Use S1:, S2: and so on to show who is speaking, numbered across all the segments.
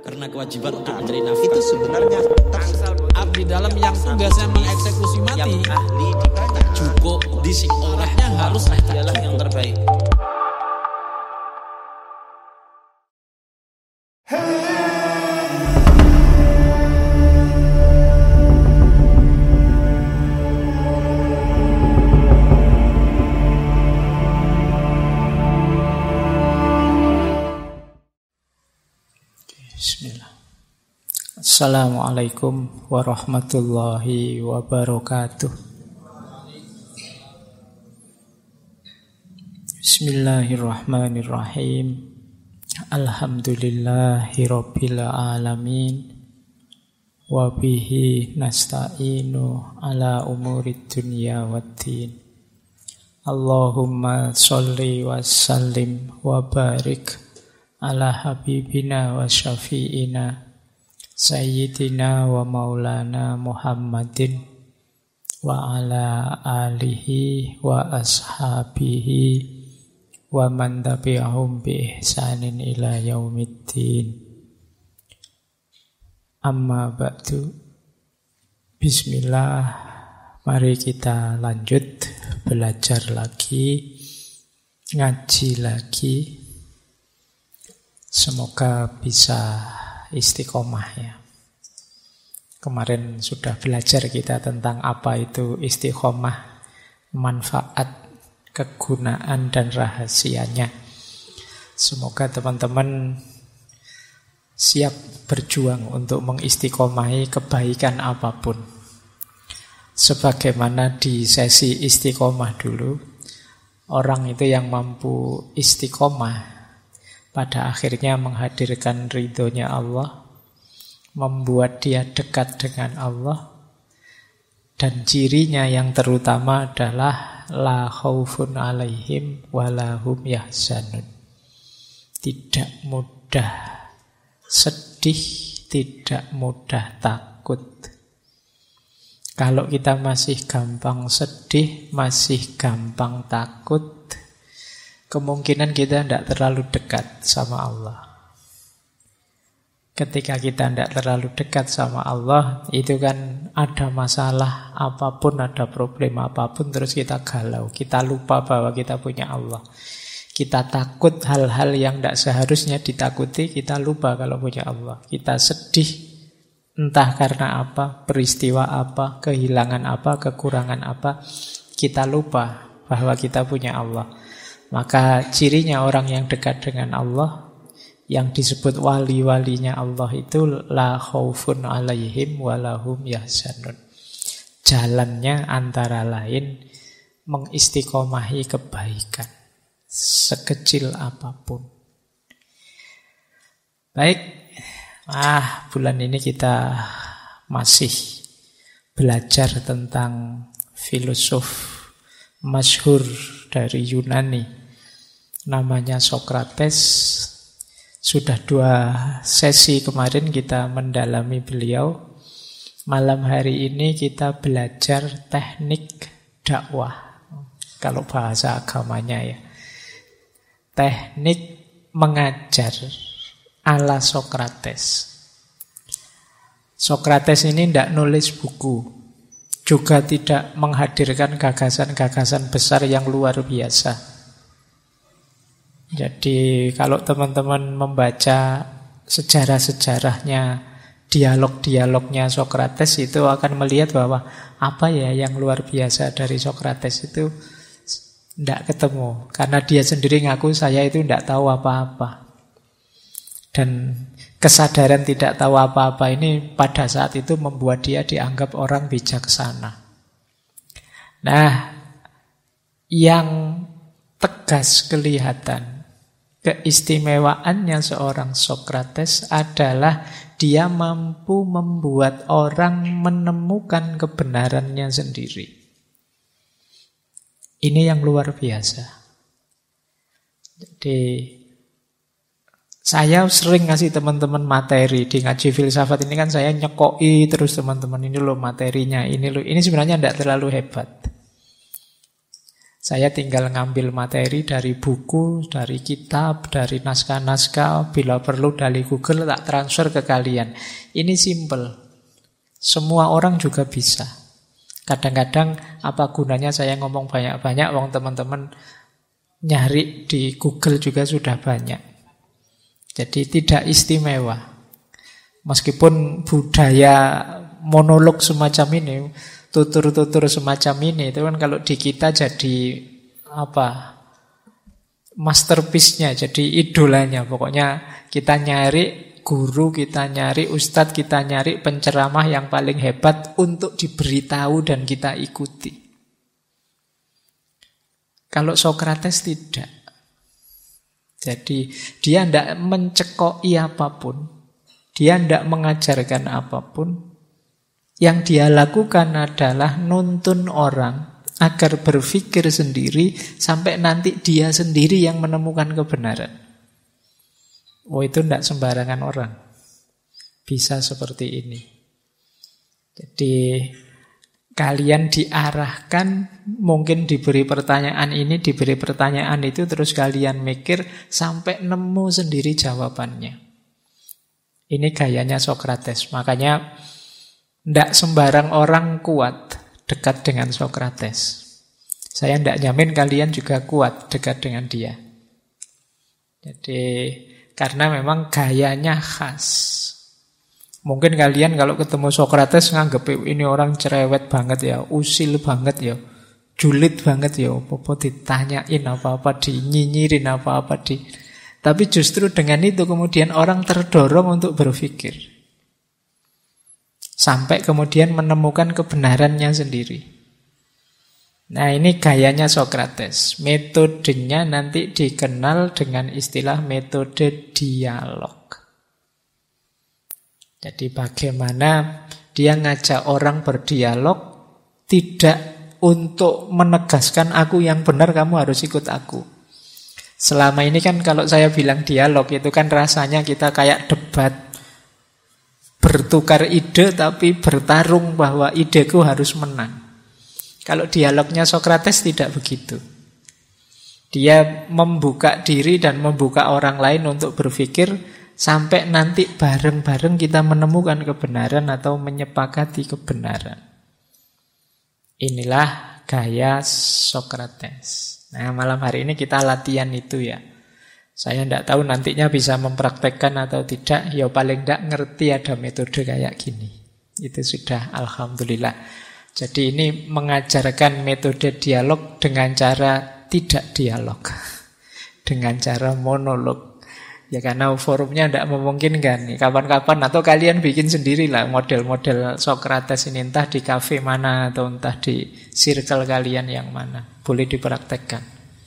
S1: Karena kewajiban untuk mencari nafkah
S2: itu sebenarnya
S3: abdi dalam yang tugasnya mengeksekusi mati,
S2: yang ahli dibaca
S3: cukup disik olehnya harus
S2: dialah yang terbaik.
S4: Bismillah. Assalamualaikum warahmatullahi wabarakatuh. Bismillahirrahmanirrahim. Alhamdulillahi rabbil alamin. Wa bihi nasta'inu ala umurid dunya waddin. Allahumma sholli wa sallim wa barik ala habibina wa syafi'ina sayyidina wa maulana Muhammadin wa ala alihi wa ashabihi wa man tabi'ahum bi ihsanin ila yaumiddin. Amma ba'du. Bismillah, mari kita lanjut belajar lagi, ngaji lagi. Semoga bisa istiqomah ya. Kemarin sudah belajar kita tentang apa itu istiqomah, manfaat, kegunaan dan rahasianya. Semoga teman-teman siap berjuang untuk mengistiqomahi kebaikan apapun. Sebagaimana di sesi istiqomah dulu, orang itu yang mampu istiqomah pada akhirnya menghadirkan ridhonya Allah, membuat dia dekat dengan Allah, dan cirinya yang terutama adalah la khaufun alaihim walahum yahzanun. Tidak mudah sedih, tidak mudah takut. Kalau kita masih gampang sedih, masih gampang takut, kemungkinan kita tidak terlalu dekat sama Allah. Ketika kita tidak terlalu dekat sama Allah, itu kan ada masalah apapun, ada problem apapun, terus kita galau. Kita lupa bahwa kita punya Allah. Kita takut hal-hal yang tidak seharusnya ditakuti, kita lupa kalau punya Allah. Kita sedih, entah karena apa, peristiwa apa, kehilangan apa, kekurangan apa, kita lupa bahwa kita punya Allah. Maka cirinya orang yang dekat dengan Allah, yang disebut wali-walinya Allah itu la khaufun alaihim walahum yahzanun. Jalannya antara lain mengistiqomahi kebaikan sekecil apapun. Baik, bulan ini kita masih belajar tentang filosof masyhur dari Yunani, namanya Sokrates. Sudah 2 sesi kemarin kita mendalami beliau. Malam hari ini kita belajar teknik dakwah, kalau bahasa agamanya ya. Teknik mengajar ala Sokrates. Sokrates ini tidak nulis buku, juga tidak menghadirkan gagasan-gagasan besar yang luar biasa. Jadi kalau teman-teman membaca sejarah-sejarahnya, dialog-dialognya Sokrates, itu akan melihat bahwa apa ya yang luar biasa dari Sokrates itu tidak ketemu. Karena dia sendiri ngaku, saya itu tidak tahu apa-apa. Dan kesadaran tidak tahu apa-apa ini pada saat itu membuat dia dianggap orang bijaksana. Nah, yang tegas kelihatan keistimewaannya seorang Sokrates adalah dia mampu membuat orang menemukan kebenarannya sendiri. Ini yang luar biasa. Jadi saya sering ngasih teman-teman materi di ngaji filsafat ini, kan saya nyekoi terus teman-teman, ini loh materinya, ini loh. Ini sebenarnya tidak terlalu hebat. Saya tinggal ngambil materi dari buku, dari kitab, dari naskah-naskah, bila perlu dari Google tak transfer ke kalian. Ini simple. Semua orang juga bisa. Kadang-kadang apa gunanya saya ngomong banyak-banyak, wong teman-teman nyari di Google juga sudah banyak. Jadi tidak istimewa. Meskipun budaya monolog semacam ini, tutur-tutur semacam ini, itu kan kalau di kita jadi masterpiece-nya, jadi idolanya. Pokoknya kita nyari guru, kita nyari ustadz, kita nyari penceramah yang paling hebat untuk diberitahu dan kita ikuti. Kalau Sokrates tidak. Jadi dia tidak mencekoki apapun. Dia tidak mengajarkan apapun. Yang dia lakukan adalah nuntun orang agar berpikir sendiri sampai nanti dia sendiri yang menemukan kebenaran. Oh, itu tidak sembarangan orang bisa seperti ini. Jadi kalian diarahkan, mungkin diberi pertanyaan ini, diberi pertanyaan itu, terus kalian mikir sampai nemu sendiri jawabannya. Ini gayanya Sokrates. Makanya tidak sembarang orang kuat dekat dengan Sokrates. Saya tidak nyamin kalian juga kuat dekat dengan dia. Jadi karena memang gayanya khas. Mungkin kalian kalau ketemu Sokrates nganggep ini orang cerewet banget ya, usil banget ya, julid banget ya, apa-apa ditanyain apa-apa, dinyinyirin apa-apa Tapi justru dengan itu kemudian orang terdorong untuk berpikir. Sampai kemudian menemukan kebenarannya sendiri. Nah, ini gayanya Sokrates. Metodenya nanti dikenal dengan istilah metode dialog. Jadi bagaimana dia ngajak orang berdialog, tidak untuk menegaskan aku yang benar, kamu harus ikut aku. Selama ini kan kalau saya bilang dialog itu kan rasanya kita kayak debat. Bertukar ide tapi bertarung bahwa ideku harus menang. Kalau dialognya Sokrates tidak begitu. Dia membuka diri dan membuka orang lain untuk berpikir sampai nanti bareng-bareng kita menemukan kebenaran atau menyepakati kebenaran. Inilah gaya Sokrates. Nah, malam hari ini kita latihan itu ya. Saya tidak tahu nantinya bisa mempraktekkan atau tidak. Ya paling tidak ngerti ada metode kayak gini. Itu sudah alhamdulillah. Jadi ini mengajarkan metode dialog dengan cara tidak dialog. Dengan cara monolog. Ya karena forumnya tidak memungkinkan. Kapan-kapan atau kalian bikin sendirilah model-model Sokrates ini. Entah di kafe mana atau entah di circle kalian yang mana. Boleh dipraktekkan.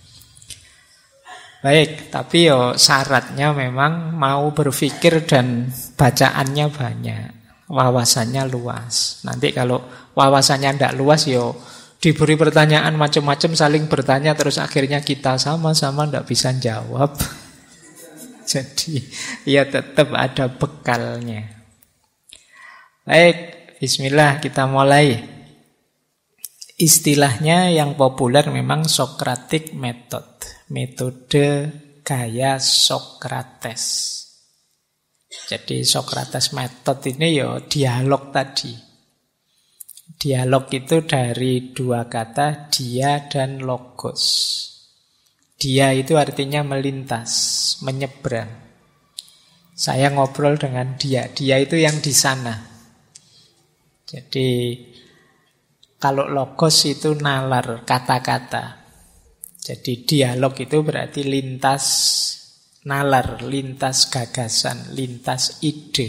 S4: Baik, tapi syaratnya memang mau berpikir dan bacaannya banyak. Wawasannya luas. Nanti kalau wawasannya tidak luas diberi pertanyaan macam-macam, saling bertanya terus akhirnya kita sama-sama tidak bisa jawab. Jadi ya tetap ada bekalnya. Baik, bismillah kita mulai. Istilahnya yang populer memang Socratic Method. Metode gaya Sokrates. Jadi Socrates Method ini dialog tadi. Dialog itu dari dua kata, dia dan logos. Dia itu artinya melintas, menyeberang. Saya ngobrol dengan dia. Dia itu yang di sana. Jadi kalau logos itu nalar, kata-kata. Jadi dialog itu berarti lintas nalar, lintas gagasan, lintas ide.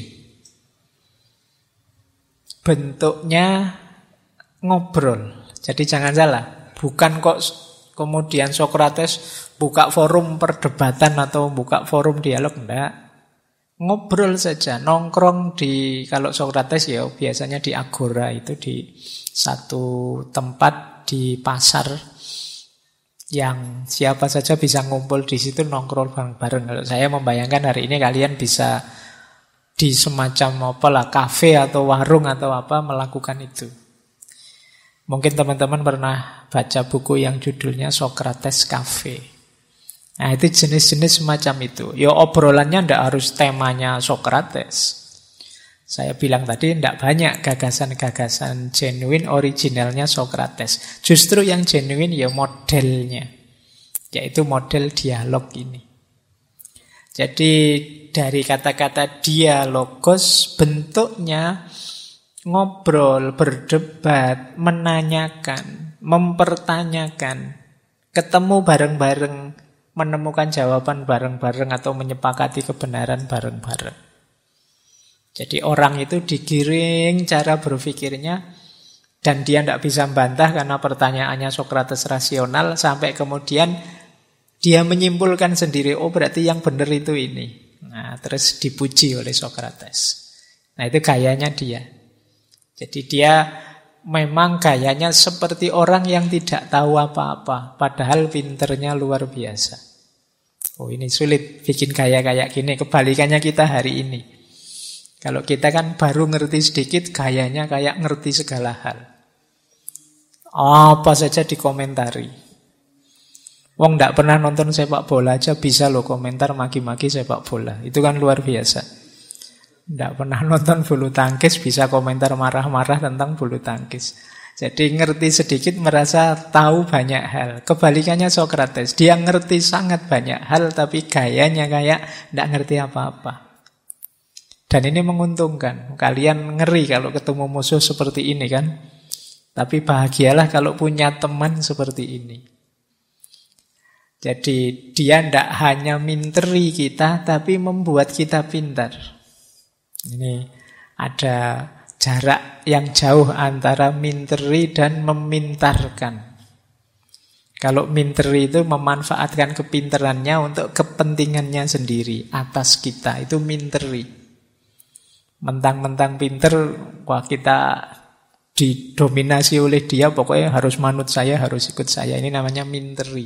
S4: Bentuknya ngobrol. Jadi jangan salah. Bukan kok kemudian Sokrates buka forum perdebatan atau buka forum dialog, enggak. Ngobrol saja, nongkrong di, kalau Sokrates biasanya di agora, itu di satu tempat di pasar yang siapa saja bisa ngumpul di situ nongkrong bareng-bareng. Kalau saya membayangkan hari ini kalian bisa di semacam kafe atau warung atau apa melakukan itu. Mungkin teman-teman pernah baca buku yang judulnya Socrates Cafe. Nah, itu jenis-jenis semacam itu. Ya obrolannya tidak harus temanya Socrates. Saya bilang tadi tidak banyak gagasan-gagasan genuine originalnya Socrates. Justru yang genuine ya modelnya. Yaitu model dialog ini. Jadi dari kata-kata dialogos bentuknya ngobrol, berdebat, menanyakan, mempertanyakan, ketemu bareng-bareng, menemukan jawaban bareng-bareng atau menyepakati kebenaran bareng-bareng. Jadi orang itu digiring cara berpikirnya dan dia tidak bisa membantah karena pertanyaannya Socrates rasional sampai kemudian dia menyimpulkan sendiri, oh berarti yang benar itu ini. Nah, terus dipuji oleh Socrates. Nah, itu gayanya dia. Jadi dia memang gayanya seperti orang yang tidak tahu apa-apa, padahal pinternya luar biasa. Oh, ini sulit bikin gaya kayak gini. Kebalikannya kita hari ini. Kalau kita kan baru ngerti sedikit, gayanya kayak ngerti segala hal. Apa saja dikomentari. Wong ndak pernah nonton sepak bola aja bisa loh komentar maki-maki sepak bola. Itu kan luar biasa. Ndak pernah nonton bulu tangkis bisa komentar marah-marah tentang bulu tangkis. Jadi ngerti sedikit merasa tahu banyak hal. Kebalikannya Socrates, dia ngerti sangat banyak hal tapi gayanya kayak ndak ngerti apa-apa. Dan ini menguntungkan. Kalian ngeri kalau ketemu musuh seperti ini kan. Tapi bahagialah kalau punya teman seperti ini. Jadi dia tidak hanya minteri kita, tapi membuat kita pintar. Ini ada jarak yang jauh antara minteri dan memintarkan. Kalau minteri itu memanfaatkan kepintarannya untuk kepentingannya sendiri atas kita, itu minteri. Mentang-mentang pinter, wah kita didominasi oleh dia, pokoknya harus manut saya, harus ikut saya. Ini namanya minteri.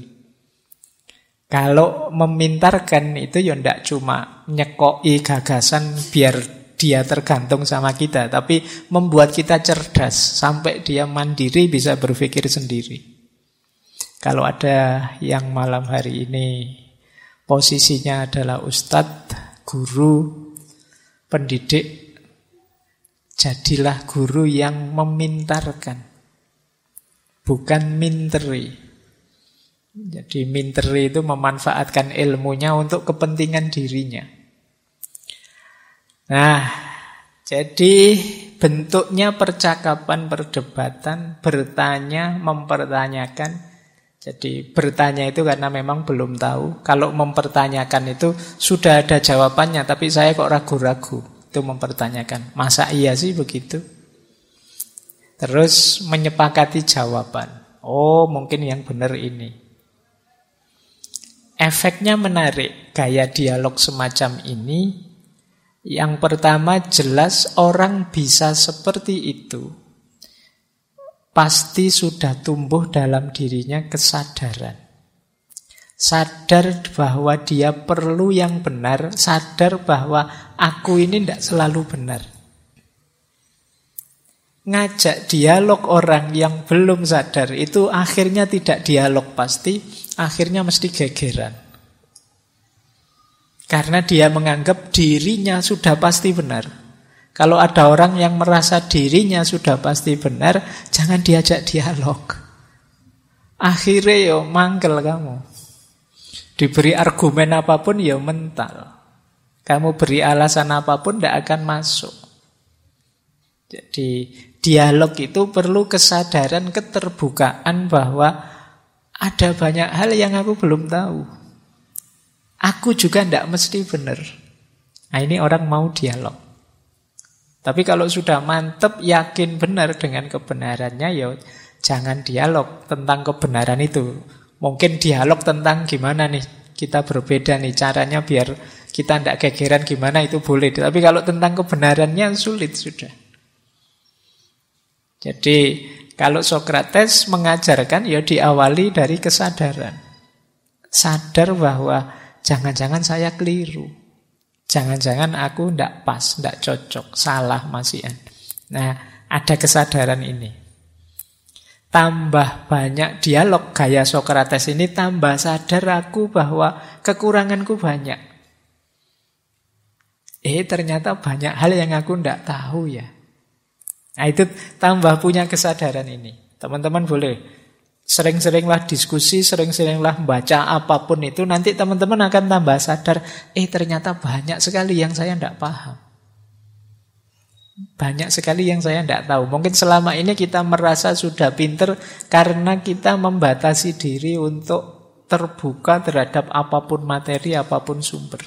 S4: Kalau memintarkan itu ya tidak cuma nyekoi gagasan biar dia tergantung sama kita, tapi membuat kita cerdas sampai dia mandiri bisa berpikir sendiri. Kalau ada yang malam hari ini posisinya adalah ustadz, guru, pendidik, jadilah guru yang memintarkan, bukan minteri. Jadi minteri itu memanfaatkan ilmunya untuk kepentingan dirinya. Nah, jadi bentuknya percakapan, perdebatan, bertanya, mempertanyakan. Jadi bertanya itu karena memang belum tahu. Kalau mempertanyakan itu sudah ada jawabannya, tapi saya kok ragu-ragu. Itu mempertanyakan, masa iya sih begitu? Terus menyepakati jawaban. Oh, mungkin yang benar ini. Efeknya menarik, gaya dialog semacam ini. Yang pertama jelas orang bisa seperti itu, pasti sudah tumbuh dalam dirinya kesadaran. Sadar bahwa dia perlu yang benar, sadar bahwa aku ini tidak selalu benar. Ngajak dialog orang yang belum sadar itu akhirnya tidak dialog pasti, akhirnya mesti gegeran. Karena dia menganggap dirinya sudah pasti benar. Kalau ada orang yang merasa dirinya sudah pasti benar, jangan diajak dialog. Akhirnya yo mangkel kamu. Diberi argumen apapun ya mental. Kamu beri alasan apapun tidak akan masuk. Jadi dialog itu perlu kesadaran, keterbukaan bahwa ada banyak hal yang aku belum tahu. Aku juga tidak mesti benar. Nah, ini orang mau dialog. Tapi kalau sudah mantep, yakin benar dengan kebenarannya, ya jangan dialog tentang kebenaran itu. Mungkin dialog tentang gimana nih kita berbeda nih caranya biar kita tidak gegeran gimana itu boleh. Tapi kalau tentang kebenarannya sulit sudah. Jadi kalau Socrates mengajarkan ya diawali dari kesadaran. Sadar bahwa jangan-jangan saya keliru. Jangan-jangan aku tidak pas, tidak cocok, salah masihan. Nah, ada kesadaran ini. tambah banyak dialog gaya Sokrates ini, tambah sadar aku bahwa kekuranganku banyak. Ternyata banyak hal yang aku tidak tahu ya. Nah itu tambah punya kesadaran ini. Teman-teman boleh sering-seringlah diskusi, sering-seringlah baca apapun itu. Nanti teman-teman akan tambah sadar, ternyata banyak sekali yang saya tidak paham. Banyak sekali yang saya tidak tahu. Mungkin selama ini kita merasa sudah pinter karena kita membatasi diri untuk terbuka terhadap apapun materi, apapun sumber.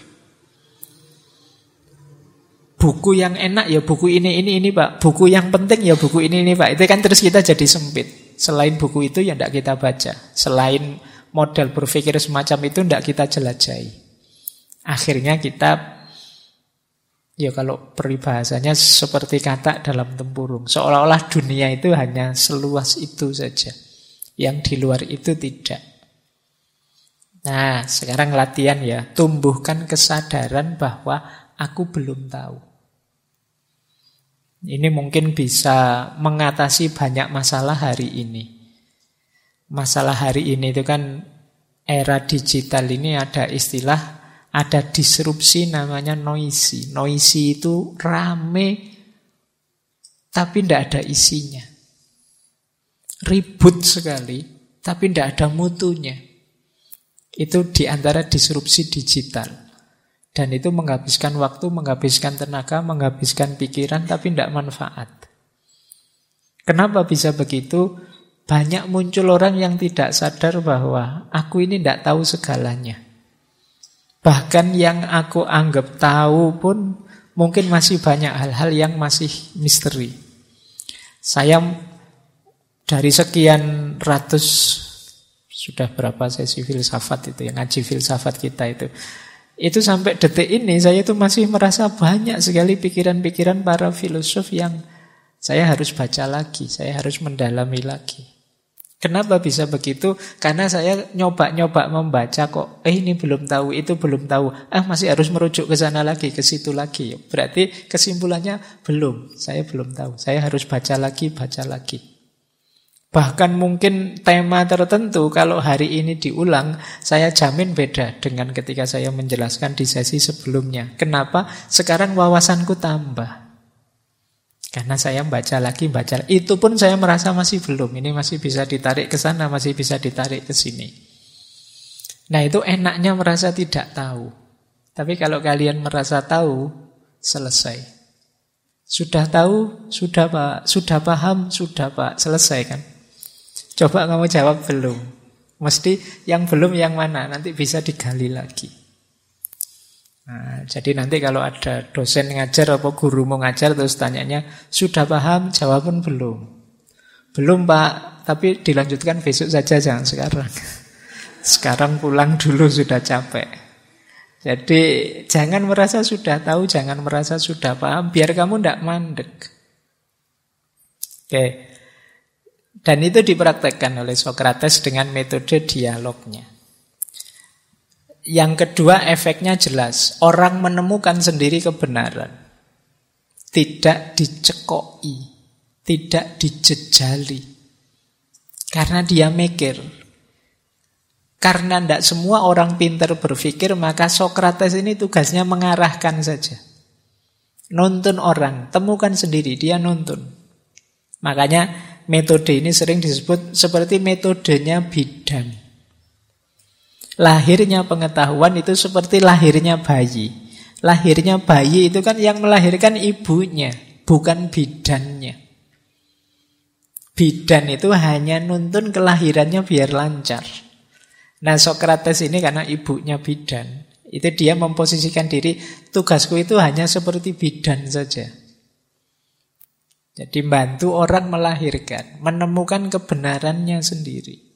S4: Buku yang enak ya buku ini Pak. Buku yang penting ya buku ini Pak. Itu kan terus kita jadi sempit. Selain buku itu ya tidak kita baca. Selain model berpikir semacam itu tidak kita jelajahi. Akhirnya kita, ya kalau peribahasanya seperti katak dalam tempurung. Seolah-olah dunia itu hanya seluas itu saja. Yang di luar itu tidak. Nah, sekarang latihan ya. Tumbuhkan kesadaran bahwa aku belum tahu. Ini mungkin bisa mengatasi banyak masalah hari ini. Masalah hari ini itu kan era digital ini ada istilah, ada disrupsi namanya noisy. Noisy itu rame tapi tidak ada isinya. Ribut sekali tapi tidak ada mutunya. Itu diantara disrupsi digital. Dan itu menghabiskan waktu, menghabiskan tenaga, menghabiskan pikiran, tapi tidak manfaat. Kenapa bisa begitu? Banyak muncul orang yang tidak sadar bahwa aku ini tidak tahu segalanya. Bahkan yang aku anggap tahu pun mungkin masih banyak hal-hal yang masih misteri. Saya dari sekian ratus, sudah berapa sesi filsafat itu, yang ngaji filsafat kita itu sampai detik ini saya itu masih merasa banyak sekali pikiran-pikiran para filosof yang saya harus baca lagi, saya harus mendalami lagi. Kenapa bisa begitu? Karena saya nyoba-nyoba membaca kok, ini belum tahu, itu belum tahu, masih harus merujuk ke sana lagi, ke situ lagi. Berarti kesimpulannya belum, saya belum tahu, saya harus baca lagi. Bahkan mungkin tema tertentu kalau hari ini diulang, saya jamin beda dengan ketika saya menjelaskan di sesi sebelumnya. Kenapa? Sekarang wawasanku tambah. Karena saya baca lagi. Itu pun saya merasa masih belum. Ini masih bisa ditarik ke sana, masih bisa ditarik ke sini. Nah itu enaknya merasa tidak tahu. Tapi kalau kalian merasa tahu, selesai. Sudah tahu, sudah Pak. Sudah paham, sudah Pak. Selesai kan? Coba kamu jawab belum. Mesti yang belum yang mana, nanti bisa digali lagi. Nah, jadi nanti kalau ada dosen ngajar atau guru mau ngajar terus tanyanya, sudah paham? Jawaban belum. Belum Pak, tapi dilanjutkan besok saja, jangan sekarang. Sekarang pulang dulu, sudah capek. Jadi jangan merasa sudah tahu, jangan merasa sudah paham, biar kamu tidak mandek. Oke. Dan itu dipraktekkan oleh Sokrates dengan metode dialognya. Yang kedua efeknya jelas. Orang menemukan sendiri kebenaran. Tidak dicekoi. Tidak dijejali. Karena dia mikir. Karena tidak semua orang pintar berpikir, maka Sokrates ini tugasnya mengarahkan saja. Nuntun orang. Temukan sendiri, dia nuntun. Makanya metode ini sering disebut seperti metodenya bidan. Lahirnya pengetahuan itu seperti lahirnya bayi. Lahirnya bayi itu kan yang melahirkan ibunya, bukan bidannya. Bidan itu hanya nuntun kelahirannya biar lancar. Nah Sokrates ini karena ibunya bidan, itu dia memposisikan diri, tugasku itu hanya seperti bidan saja. Jadi bantu orang melahirkan, menemukan kebenarannya sendiri.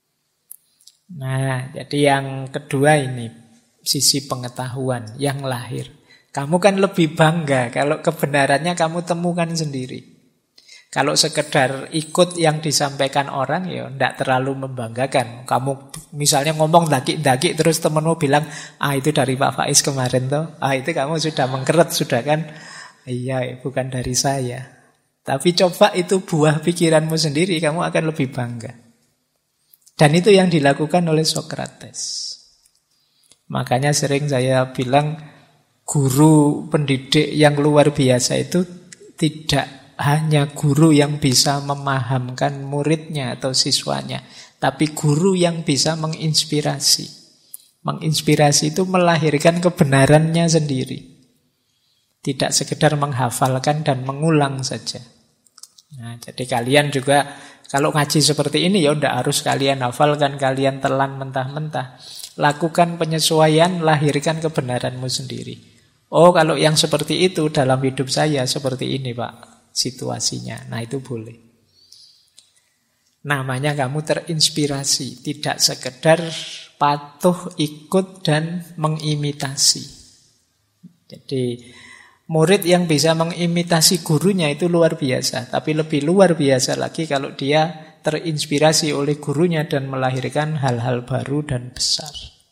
S4: Nah, jadi yang kedua ini, sisi pengetahuan yang lahir. Kamu kan lebih bangga kalau kebenarannya kamu temukan sendiri. Kalau sekedar ikut yang disampaikan orang, ya tidak terlalu membanggakan. Kamu misalnya ngomong daki-daki, terus temenmu bilang, itu dari Pak Faiz kemarin toh. Itu kamu sudah mengkeret, sudah kan? Iya, bukan dari saya. Tapi coba itu buah pikiranmu sendiri, kamu akan lebih bangga. Dan itu yang dilakukan oleh Sokrates. Makanya sering saya bilang, guru pendidik yang luar biasa itu tidak hanya guru yang bisa memahamkan muridnya atau siswanya, tapi guru yang bisa menginspirasi. Menginspirasi itu melahirkan kebenarannya sendiri. Tidak sekedar menghafalkan dan mengulang saja. Nah, jadi kalian juga kalau ngaji seperti ini ya udah harus kalian hafalkan, kalian telan mentah-mentah. Lakukan penyesuaian, lahirkan kebenaranmu sendiri. Oh, kalau yang seperti itu dalam hidup saya seperti ini, Pak, situasinya. Nah, itu boleh. Namanya kamu terinspirasi, tidak sekedar patuh, ikut, dan mengimitasi. Jadi murid yang bisa mengimitasi gurunya itu luar biasa. Tapi lebih luar biasa lagi kalau dia terinspirasi oleh gurunya dan melahirkan hal-hal baru dan besar.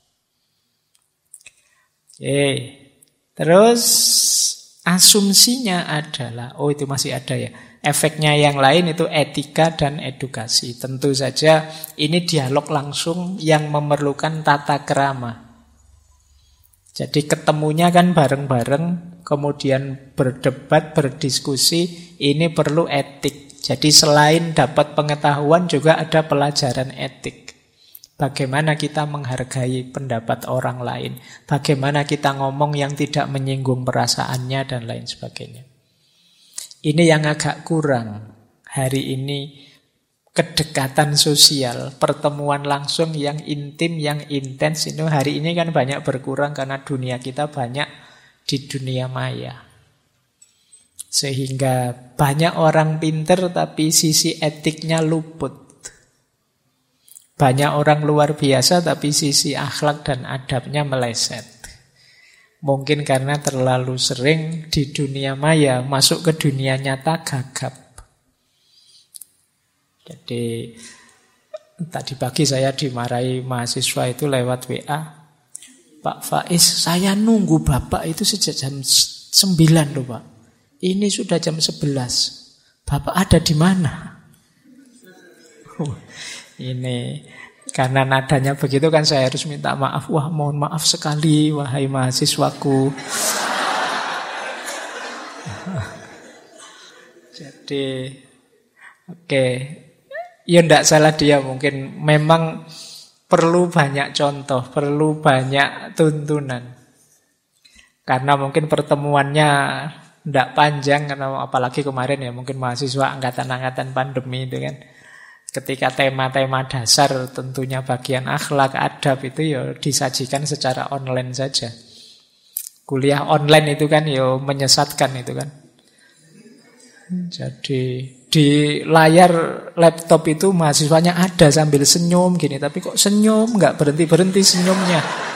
S4: Oke. Terus asumsinya adalah, oh itu masih ada ya, efeknya yang lain itu etika dan edukasi. Tentu saja ini dialog langsung yang memerlukan tata krama. Jadi ketemunya kan bareng-bareng, kemudian berdebat, berdiskusi, ini perlu etik. Jadi selain dapat pengetahuan juga ada pelajaran etik. Bagaimana kita menghargai pendapat orang lain, bagaimana kita ngomong yang tidak menyinggung perasaannya dan lain sebagainya. Ini yang agak kurang hari ini, kedekatan sosial, pertemuan langsung yang intim, yang intens itu hari ini kan banyak berkurang karena dunia kita banyak di dunia maya. Sehingga banyak orang pinter tapi sisi etiknya luput. Banyak orang luar biasa tapi sisi akhlak dan adabnya meleset. Mungkin karena terlalu sering di dunia maya, masuk ke dunia nyata gagap. Jadi tadi pagi saya dimarahi mahasiswa itu lewat WA. Pak Faiz, saya nunggu Bapak itu sejak jam 9 loh Pak. Ini sudah jam 11. Bapak ada di mana? Ini karena nadanya begitu kan saya harus minta maaf. Wah, mohon maaf sekali wahai mahasiswaku. Jadi oke. Ya enggak salah dia, mungkin memang perlu banyak contoh, perlu banyak tuntunan. Karena mungkin pertemuannya enggak panjang, karena apalagi kemarin ya mungkin mahasiswa angkatan-angkatan pandemi itu kan. Ketika tema-tema dasar tentunya bagian akhlak, adab itu ya disajikan secara online saja. Kuliah online itu kan ya menyesatkan itu kan. Jadi di layar laptop itu mahasiswanya ada sambil senyum gini, tapi kok senyum nggak berhenti-berhenti senyumnya.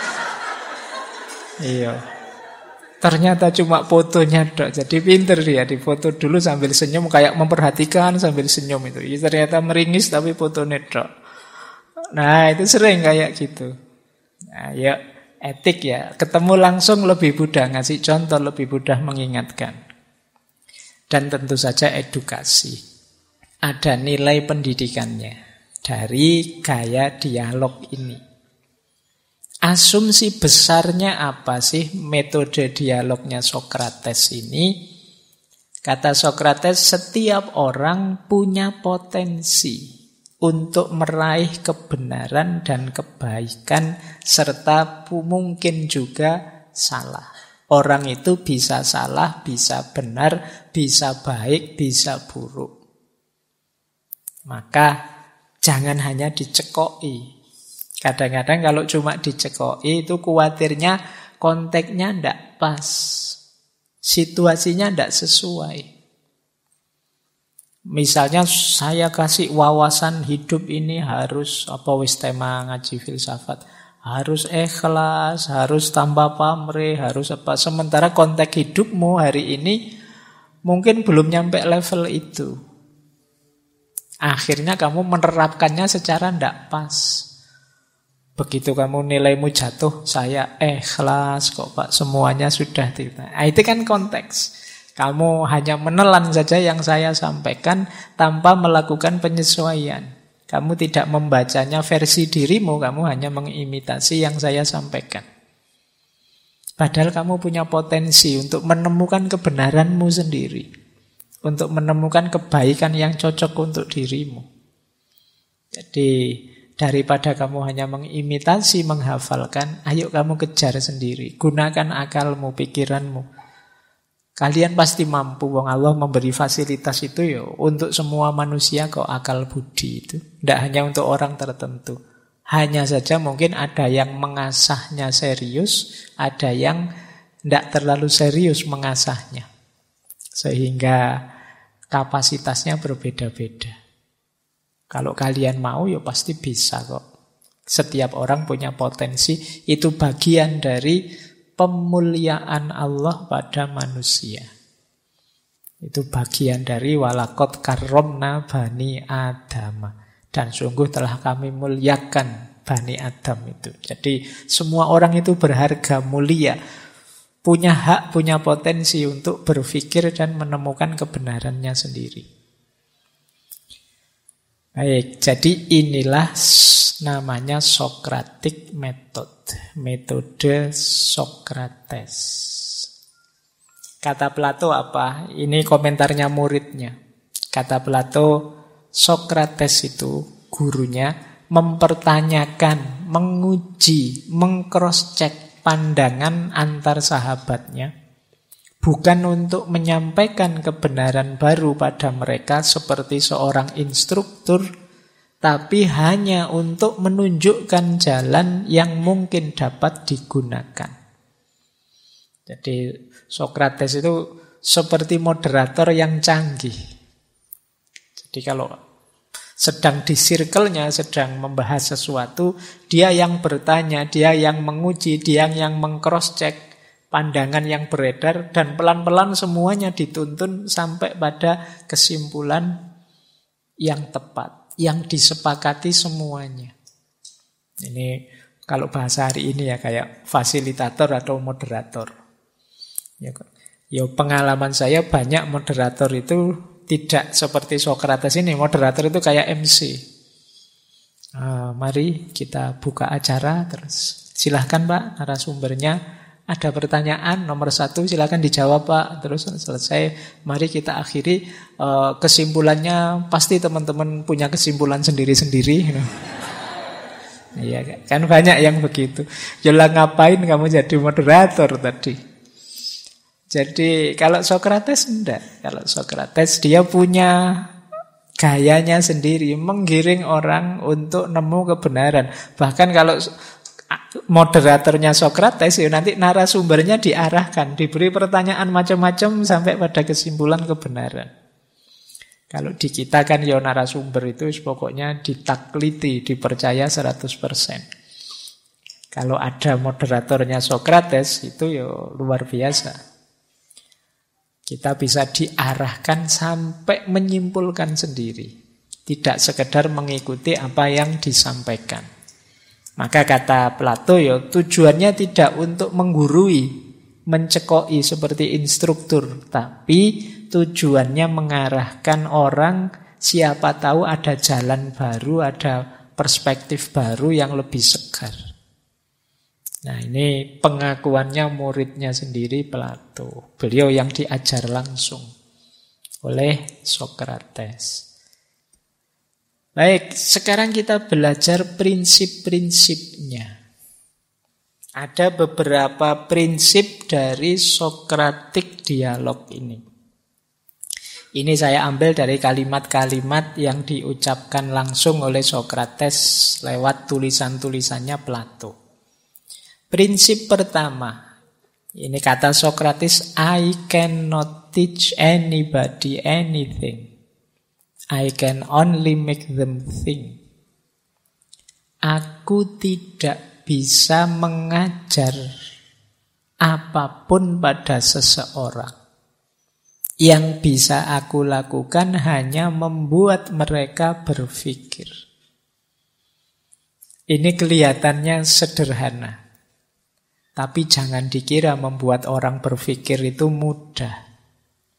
S4: Iya. Ternyata cuma fotonya dok. Jadi pinter dia, difoto dulu sambil senyum, kayak memperhatikan sambil senyum itu. Ternyata meringis tapi fotonya dok. Nah itu sering kayak gitu. Nah ya etik ya, ketemu langsung lebih mudah, ngasih contoh lebih mudah mengingatkan. Dan tentu saja edukasi. Ada nilai pendidikannya dari gaya dialog ini. Asumsi besarnya apa sih metode dialognya Sokrates ini? Kata Sokrates, setiap orang punya potensi untuk meraih kebenaran dan kebaikan serta mungkin juga salah. Orang itu bisa salah, bisa benar, bisa baik, bisa buruk. Maka jangan hanya dicekoki. Kadang-kadang kalau cuma dicekoki itu khawatirnya konteksnya tidak pas. Situasinya tidak sesuai. Misalnya saya kasih wawasan hidup ini harus, apa wis tema ngaji filsafat, harus ikhlas, harus tanpa pamrih, harus apa. Sementara konteks hidupmu hari ini mungkin belum nyampe level itu. Akhirnya kamu menerapkannya secara tidak pas. Begitu kamu nilaimu jatuh, saya ikhlas kok Pak, semuanya sudah tidak. Nah, itu kan konteks. Kamu hanya menelan saja yang saya sampaikan tanpa melakukan penyesuaian. Kamu tidak membacanya versi dirimu, kamu hanya mengimitasi yang saya sampaikan. Padahal kamu punya potensi untuk menemukan kebenaranmu sendiri, untuk menemukan kebaikan yang cocok untuk dirimu. Jadi daripada kamu hanya mengimitasi, menghafalkan, ayo kamu kejar sendiri. Gunakan akalmu, pikiranmu. Kalian pasti mampu, wong Allah memberi fasilitas itu ya untuk semua manusia kok, akal budi itu. Tidak hanya untuk orang tertentu. Hanya saja mungkin ada yang mengasahnya serius, ada yang tidak terlalu serius mengasahnya. Sehingga kapasitasnya berbeda-beda. Kalau kalian mau ya pasti bisa kok. Setiap orang punya potensi, itu bagian dari pemuliaan Allah pada manusia. Itu bagian dari walaqad karramna bani Adam. Dan sungguh telah kami muliakan Bani Adam itu. Jadi semua orang itu berharga, mulia. Punya hak, punya potensi untuk berpikir dan menemukan kebenarannya sendiri. Baik, jadi inilah namanya Socratic Method. Metode Socrates. Kata Plato apa? Ini komentarnya muridnya. Kata Plato, Socrates itu gurunya mempertanyakan, menguji, meng-cross-check pandangan antar sahabatnya. Bukan untuk menyampaikan kebenaran baru pada mereka seperti seorang instruktur, tapi hanya untuk menunjukkan jalan yang mungkin dapat digunakan. Jadi Socrates itu seperti moderator yang canggih. Jadi kalau sedang di circle-nya, sedang membahas sesuatu, dia yang bertanya, dia yang menguji, dia yang meng-cross-check pandangan yang beredar, dan pelan-pelan semuanya dituntun sampai pada kesimpulan yang tepat, yang disepakati semuanya. Ini kalau bahasa hari ini ya kayak fasilitator atau moderator. Ya pengalaman saya banyak moderator itu tidak seperti Socrates ini. Moderator itu kayak MC. Mari kita buka acara, terus silahkan Pak narasumbernya, ada pertanyaan nomor 1 silahkan dijawab Pak. Terus selesai, mari kita akhiri. Kesimpulannya pasti teman-teman punya kesimpulan sendiri-sendiri. Iya kan banyak yang begitu. Jelas ngapain kamu jadi moderator tadi? Jadi kalau Socrates enggak. Kalau Socrates dia punya gayanya sendiri, menggiring orang untuk nemu kebenaran. Bahkan kalau moderatornya Socrates, ya nanti narasumbernya diarahkan, diberi pertanyaan macam-macam sampai pada kesimpulan kebenaran. Kalau di kita kan ya narasumber itu pokoknya ditakliti, dipercaya 100%. Kalau ada moderatornya Socrates itu ya luar biasa. Kita bisa diarahkan sampai menyimpulkan sendiri. Tidak sekedar mengikuti apa yang disampaikan. Maka kata Plato ya tujuannya tidak untuk menggurui, mencekoi seperti instruktur. Tapi tujuannya mengarahkan orang, siapa tahu ada jalan baru, ada perspektif baru yang lebih segar. Nah ini pengakuannya muridnya sendiri Plato. Beliau yang diajar langsung oleh Socrates. Baik, sekarang kita belajar prinsip-prinsipnya. Ada beberapa prinsip dari Socratic dialog ini. Ini saya ambil dari kalimat-kalimat yang diucapkan langsung oleh Socrates lewat tulisan-tulisannya Plato. Prinsip pertama, ini kata Socrates, I cannot teach anybody anything. I can only make them think. Aku tidak bisa mengajar apapun pada seseorang. Yang bisa aku lakukan hanya membuat mereka berpikir. Ini kelihatannya sederhana. Tapi jangan dikira membuat orang berpikir itu mudah.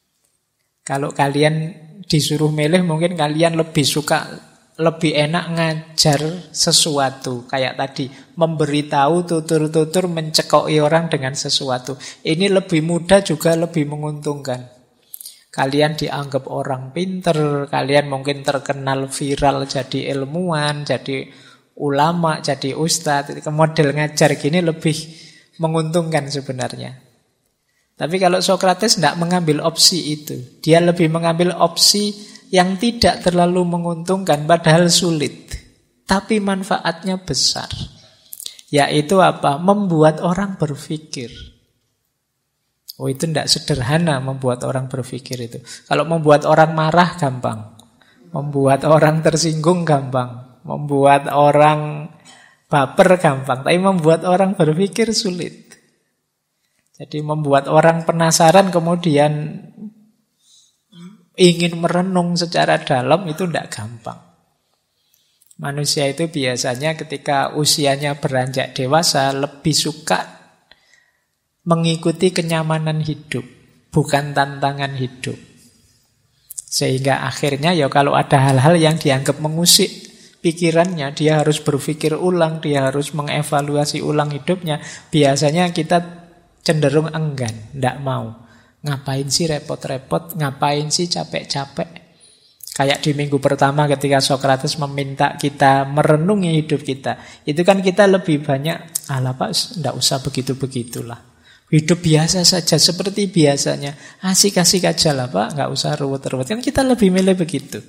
S4: Kalau kalian disuruh milih, mungkin kalian lebih enak ngajar sesuatu. Kayak tadi, memberitahu, tutur-tutur, mencekoki orang dengan sesuatu. Ini lebih mudah juga lebih menguntungkan. Kalian dianggap orang pinter, kalian mungkin terkenal viral jadi ilmuwan, jadi ulama, jadi ustadz. Model ngajar gini lebih menguntungkan sebenarnya. Tapi kalau Sokrates tidak mengambil opsi itu. Dia lebih mengambil opsi yang tidak terlalu menguntungkan, padahal sulit. Tapi manfaatnya besar. Yaitu apa? Membuat orang berpikir. Oh, itu tidak sederhana membuat orang berpikir itu. Kalau membuat orang marah gampang. Membuat orang tersinggung gampang. Membuat orang baper gampang. Tapi membuat orang berpikir sulit. Jadi membuat orang penasaran kemudian ingin merenung secara dalam itu tidak gampang. Manusia itu biasanya ketika usianya beranjak dewasa lebih suka mengikuti kenyamanan hidup, bukan tantangan hidup. Sehingga akhirnya ya kalau ada hal-hal yang dianggap mengusik pikirannya, dia harus berpikir ulang, dia harus mengevaluasi ulang hidupnya. Biasanya kita cenderung enggan, tidak mau. Ngapain sih repot-repot, ngapain sih capek-capek. Kayak di minggu pertama ketika Sokrates meminta kita merenungi hidup kita. Itu kan kita lebih banyak, alah Pak, tidak usah begitu-begitulah. Hidup biasa saja, seperti biasanya. Asik-asik aja lah Pak, nggak usah ruwet-ruwet. Kan kita lebih milih begitu.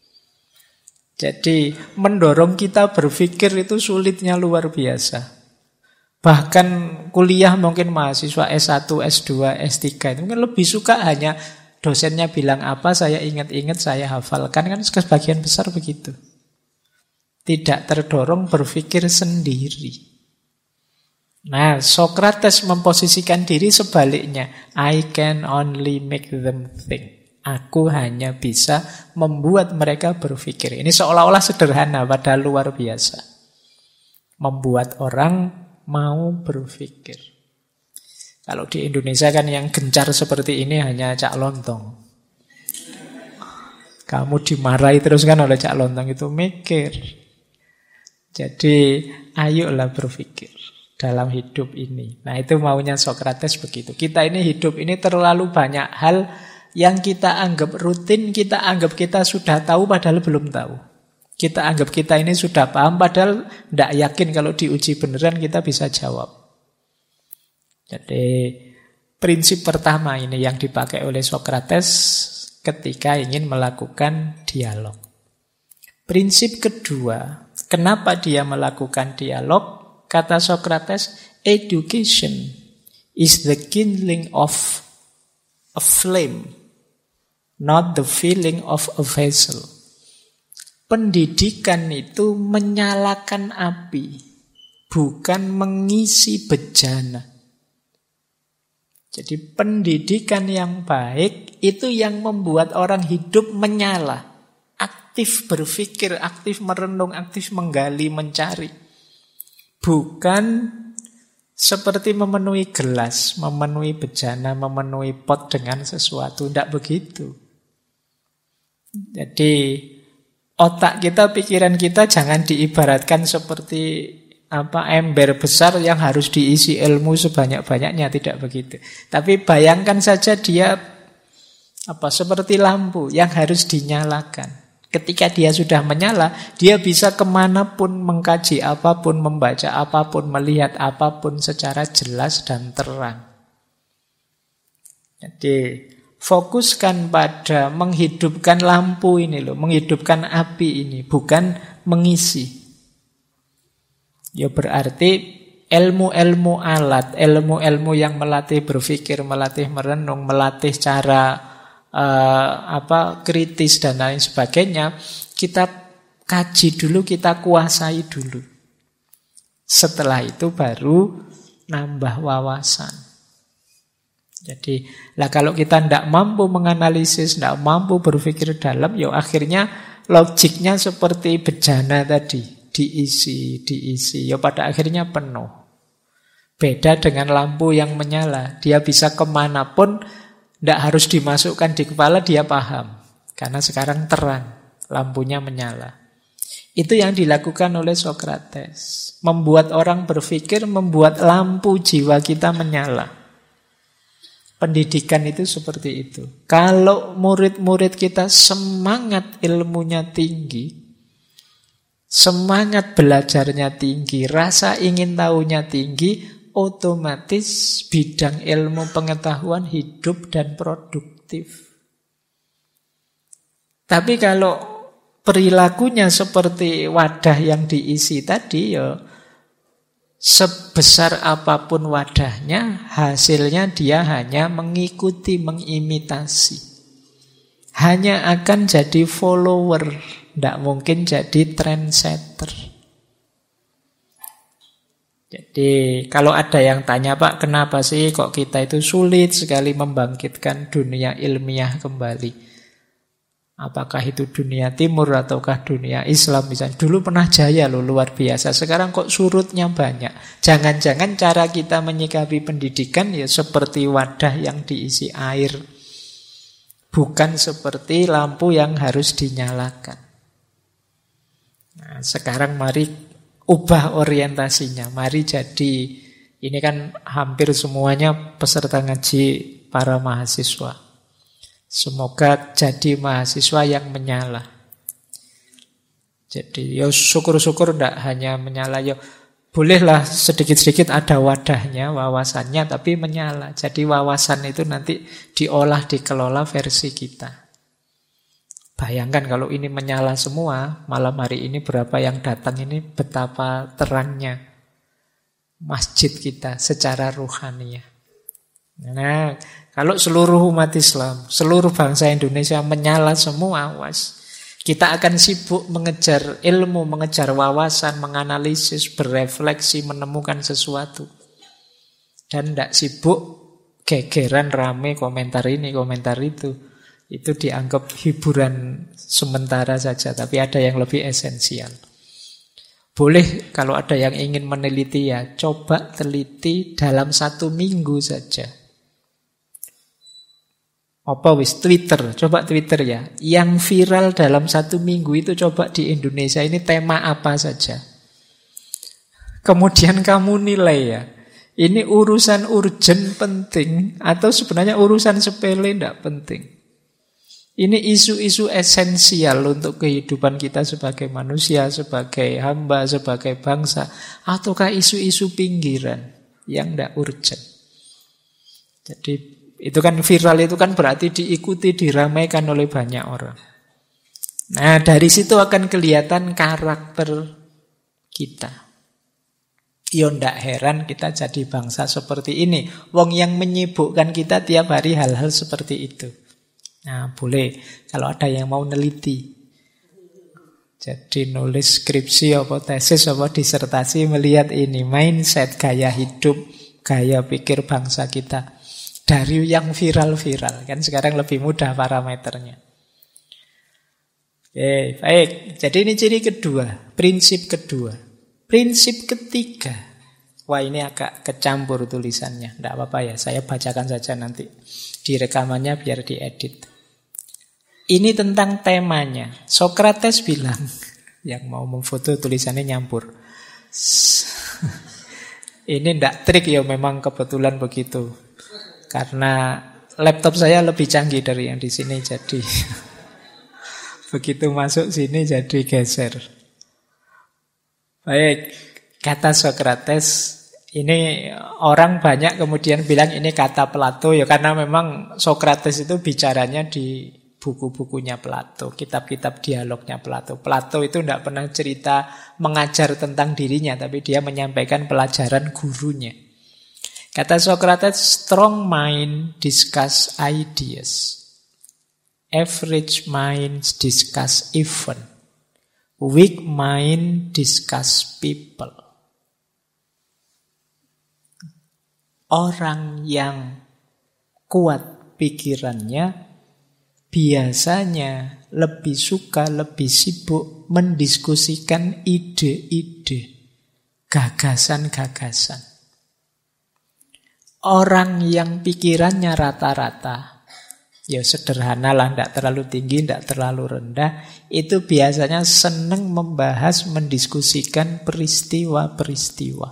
S4: Jadi mendorong kita berpikir itu sulitnya luar biasa. Bahkan kuliah mungkin mahasiswa S1, S2, S3 itu mungkin lebih suka hanya dosennya bilang apa, saya ingat-ingat, saya hafalkan. Kan sebagian besar begitu. Tidak terdorong berpikir sendiri. Nah, Sokrates memposisikan diri sebaliknya. I can only make them think. Aku hanya bisa membuat mereka berpikir. Ini seolah-olah sederhana, padahal luar biasa. Membuat orang mau berpikir. Kalau di Indonesia kan yang gencar seperti ini hanya Cak Lontong. Kamu dimarahi terus kan oleh Cak Lontong, itu mikir. Jadi ayolah berpikir dalam hidup ini. Nah itu maunya Sokrates begitu. Kita ini hidup ini terlalu banyak hal yang kita anggap rutin, kita anggap kita sudah tahu padahal belum tahu. Kita anggap kita ini sudah paham, padahal tidak yakin kalau diuji beneran kita bisa jawab. Jadi prinsip pertama ini yang dipakai oleh Sokrates ketika ingin melakukan dialog. Prinsip kedua, kenapa dia melakukan dialog? Kata Sokrates, education is the kindling of a flame, not the filling of a vessel. Pendidikan itu menyalakan api, bukan mengisi bejana. Jadi pendidikan yang baik itu yang membuat orang hidup menyala, aktif berpikir, aktif merenung, aktif menggali, mencari. Bukan seperti memenuhi gelas, memenuhi bejana, memenuhi pot dengan sesuatu. Tidak begitu. Jadi otak kita, pikiran kita jangan diibaratkan seperti ember besar yang harus diisi ilmu sebanyak-banyaknya, tidak begitu. Tapi bayangkan saja dia seperti lampu yang harus dinyalakan. Ketika dia sudah menyala, dia bisa kemanapun, mengkaji apapun, membaca apapun, melihat apapun secara jelas dan terang. Jadi fokuskan pada menghidupkan lampu ini loh, menghidupkan api ini, bukan mengisi. Ya berarti ilmu-ilmu alat, ilmu-ilmu yang melatih berpikir, melatih merenung, melatih cara kritis dan lain sebagainya, kita kaji dulu, kita kuasai dulu. Setelah itu baru nambah wawasan. Jadi, kalau kita tidak mampu menganalisis, tidak mampu berpikir dalam, ya akhirnya logiknya seperti bejana tadi, diisi, ya pada akhirnya penuh. Beda dengan lampu yang menyala, dia bisa kemanapun, Tidak harus dimasukkan di kepala, dia paham. Karena sekarang terang, lampunya menyala. Itu yang dilakukan oleh Sokrates. Membuat orang berpikir, membuat lampu jiwa kita menyala. Pendidikan itu seperti itu. Kalau murid-murid kita semangat ilmunya tinggi, semangat belajarnya tinggi, rasa ingin tahunya tinggi, otomatis bidang ilmu pengetahuan hidup dan produktif. Tapi kalau perilakunya seperti wadah yang diisi tadi, ya sebesar apapun wadahnya, hasilnya dia hanya mengikuti, mengimitasi. Hanya akan jadi follower, tidak mungkin jadi trendsetter. Jadi kalau ada yang tanya, Pak, kenapa sih kok kita itu sulit sekali membangkitkan dunia ilmiah kembali? Apakah itu dunia timur ataukah dunia Islam misalnya? Dulu pernah jaya loh, luar biasa. Sekarang kok surutnya banyak. Jangan-jangan cara kita menyikapi pendidikan ya seperti wadah yang diisi air. Bukan seperti lampu yang harus dinyalakan. Nah, sekarang mari ubah orientasinya. Mari jadi, ini kan hampir semuanya peserta ngaji para mahasiswa. Semoga jadi mahasiswa yang menyala. Jadi ya syukur-syukur tidak hanya menyala. Ya bolehlah sedikit-sedikit ada wadahnya, wawasannya, tapi menyala. Jadi wawasan itu nanti diolah, dikelola versi kita. Bayangkan kalau ini menyala semua, malam hari ini berapa yang datang ini, betapa terangnya masjid kita secara ruhaniyah. Nah, kalau seluruh umat Islam, seluruh bangsa Indonesia menyala semua, kita akan sibuk mengejar ilmu, mengejar wawasan, menganalisis, berefleksi, menemukan sesuatu. Dan tidak sibuk gegeran rame komentar ini, komentar itu. Itu dianggap hiburan sementara saja, tapi ada yang lebih esensial. Boleh kalau ada yang ingin meneliti ya, coba teliti dalam 1 minggu saja. Apa wis Twitter, coba Twitter ya. Yang viral dalam 1 minggu itu coba di Indonesia ini tema apa saja. Kemudian kamu nilai ya. Ini urusan urgent penting atau sebenarnya urusan sepele tidak penting. Ini isu-isu esensial untuk kehidupan kita sebagai manusia, sebagai hamba, sebagai bangsa. Ataukah isu-isu pinggiran yang tidak urgent. Jadi itu kan viral, itu kan berarti diikuti, diramaikan oleh banyak orang. Nah dari situ akan kelihatan karakter kita. Ya ndak heran kita jadi bangsa seperti ini. Wong yang menyibukkan kita tiap hari hal-hal seperti itu. Nah boleh kalau ada yang mau neliti, jadi nulis skripsi apa tesis apa disertasi melihat ini mindset, gaya hidup, gaya pikir bangsa kita dari yang viral-viral. Kan sekarang lebih mudah parameternya. Oke, baik. Jadi ini ciri kedua, prinsip kedua. Prinsip ketiga, wah ini agak kecampur tulisannya, tidak apa-apa ya, saya bacakan saja nanti di rekamannya biar diedit. Ini tentang temanya. Sokrates bilang, yang mau memfoto tulisannya nyampur. Ini ndak trik ya, memang kebetulan begitu. Karena laptop saya lebih canggih dari yang di sini, jadi begitu masuk sini jadi geser. Baik, kata Sokrates. Ini orang banyak kemudian bilang ini kata Plato ya, karena memang Sokrates itu bicaranya di buku-bukunya Plato, kitab-kitab dialognya Plato. Plato itu tidak pernah cerita mengajar tentang dirinya, tapi dia menyampaikan pelajaran gurunya. Kata Sokrates, strong mind discuss ideas, average minds discuss event, weak mind discuss people. Orang yang kuat pikirannya biasanya lebih suka, lebih sibuk mendiskusikan ide-ide, gagasan-gagasan. Orang yang pikirannya rata-rata, ya sederhana lah, tidak terlalu tinggi, tidak terlalu rendah, itu biasanya senang membahas, mendiskusikan peristiwa-peristiwa.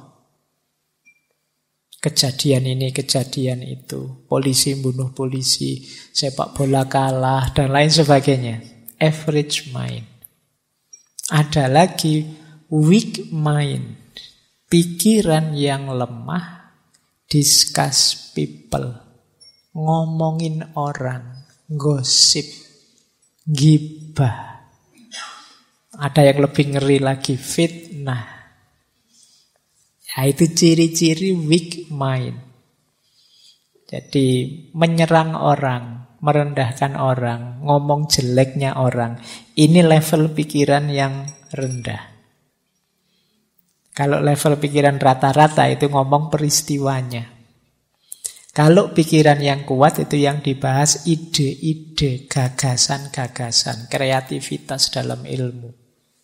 S4: Kejadian ini, kejadian itu, polisi bunuh polisi, sepak bola kalah, dan lain sebagainya. Average mind. Ada lagi weak mind, pikiran yang lemah, discuss people, ngomongin orang, gosip, gibah. Ada yang lebih ngeri lagi, fitnah. Nah, itu ciri-ciri weak mind. Jadi menyerang orang, merendahkan orang, ngomong jeleknya orang. Ini level pikiran yang rendah. Kalau level pikiran rata-rata itu ngomong peristiwanya. Kalau pikiran yang kuat itu yang dibahas ide-ide, gagasan-gagasan, kreativitas dalam ilmu.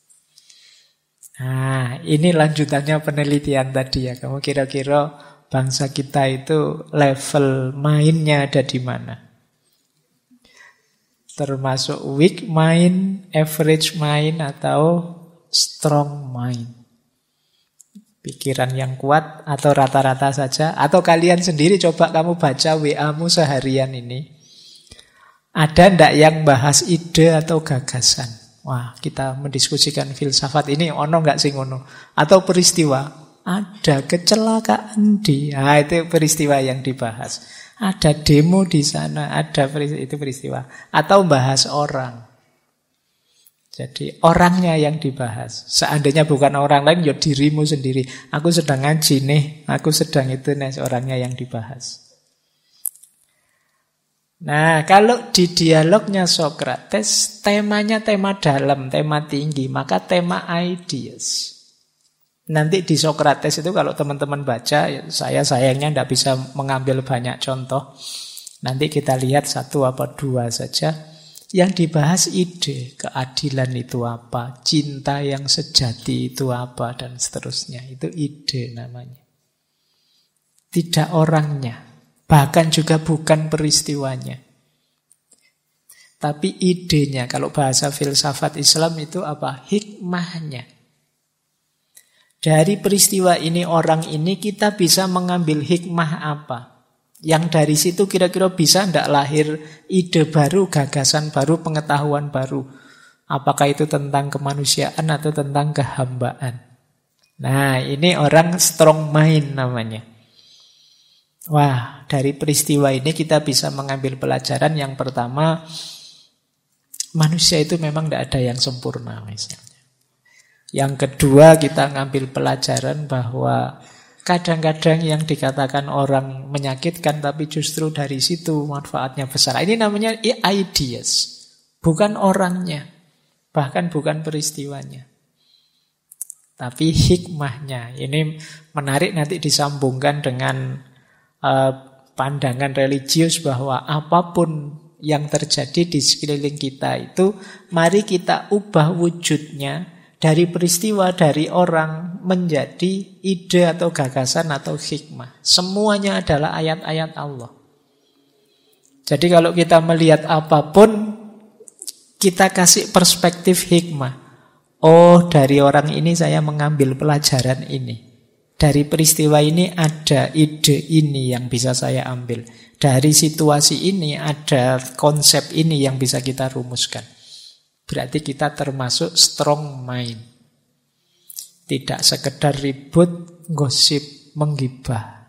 S4: Nah, ini lanjutannya penelitian tadi ya. Kamu kira-kira bangsa kita itu level mainnya ada di mana? Termasuk weak mind, average mind, atau strong mind? Pikiran yang kuat atau rata-rata saja? Atau kalian sendiri coba kamu baca WA-mu seharian ini. Ada ndak yang bahas ide atau gagasan? Wah, kita mendiskusikan filsafat ini, ono nggak sih ngono? Atau peristiwa? Ada kecelakaan nah, itu peristiwa yang dibahas. Ada demo di sana, ada itu peristiwa. Atau bahas orang. Jadi orangnya yang dibahas. Seandainya bukan orang lain, ya dirimu sendiri. Aku sedang ngaji nih, aku sedang itu nih, orangnya yang dibahas. Nah, kalau di dialognya Socrates, temanya tema dalam, tema tinggi, maka tema ideas. Nanti di Socrates itu kalau teman-teman baca, saya sayangnya tidak bisa mengambil banyak contoh. Nanti kita lihat satu apa dua saja. Yang dibahas ide, keadilan itu apa, cinta yang sejati itu apa, dan seterusnya. Itu ide namanya. Tidak orangnya. Bahkan juga bukan peristiwanya. Tapi idenya, kalau bahasa filsafat Islam itu apa? Hikmahnya. Dari peristiwa ini, orang ini, kita bisa mengambil hikmah apa? Yang dari situ kira-kira bisa tidak lahir ide baru, gagasan baru, pengetahuan baru. Apakah itu tentang kemanusiaan atau tentang kehambaan? Nah, ini orang strong mind namanya. Wah, dari peristiwa ini kita bisa mengambil pelajaran. Yang pertama, manusia itu memang tidak ada yang sempurna misalnya. Yang kedua, kita ngambil pelajaran bahwa kadang-kadang yang dikatakan orang menyakitkan, tapi justru dari situ manfaatnya besar. Ini namanya ideas, bukan orangnya, bahkan bukan peristiwanya, tapi hikmahnya. Ini menarik, nanti disambungkan dengan pandangan religius bahwa apapun yang terjadi di sekeliling kita itu, mari kita ubah wujudnya dari peristiwa, dari orang menjadi ide atau gagasan atau hikmah. Semuanya adalah ayat-ayat Allah. Jadi kalau kita melihat apapun, kita kasih perspektif hikmah. Oh, dari orang ini saya mengambil pelajaran ini. Dari peristiwa ini ada ide ini yang bisa saya ambil. Dari situasi ini ada konsep ini yang bisa kita rumuskan. Berarti kita termasuk strong mind. Tidak sekedar ribut, gosip, menggibah.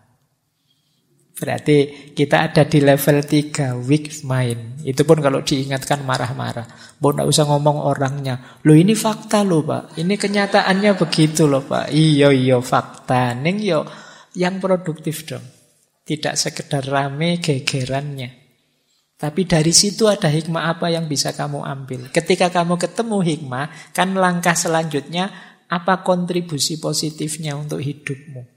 S4: Berarti kita ada di level 3, weak mind. Itu pun kalau diingatkan marah-marah. Tidak usah ngomong orangnya. Loh, ini fakta loh Pak. Ini kenyataannya begitu loh Pak. Iya fakta. Ning yo yang produktif dong. Tidak sekedar rame gegerannya. Tapi dari situ ada hikmah apa yang bisa kamu ambil. Ketika kamu ketemu hikmah, kan langkah selanjutnya apa kontribusi positifnya untuk hidupmu.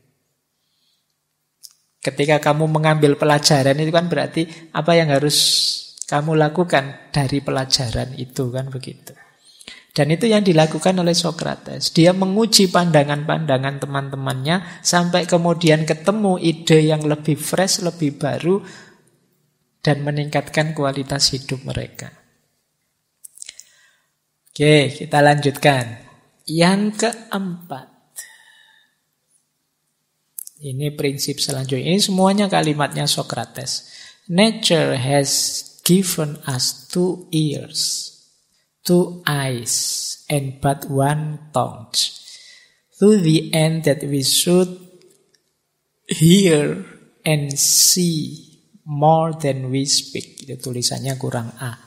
S4: Ketika kamu mengambil pelajaran itu kan berarti apa yang harus kamu lakukan dari pelajaran itu, kan begitu. Dan itu yang dilakukan oleh Socrates. Dia menguji pandangan-pandangan teman-temannya sampai kemudian ketemu ide yang lebih fresh, lebih baru. dan meningkatkan kualitas hidup mereka. Oke, kita lanjutkan. Yang keempat. Ini prinsip selanjutnya. Ini semuanya kalimatnya Socrates. Nature has given us 2 ears, 2 eyes, and but 1 tongue. To the end that we should hear and see more than we speak. Itu tulisannya kurang A.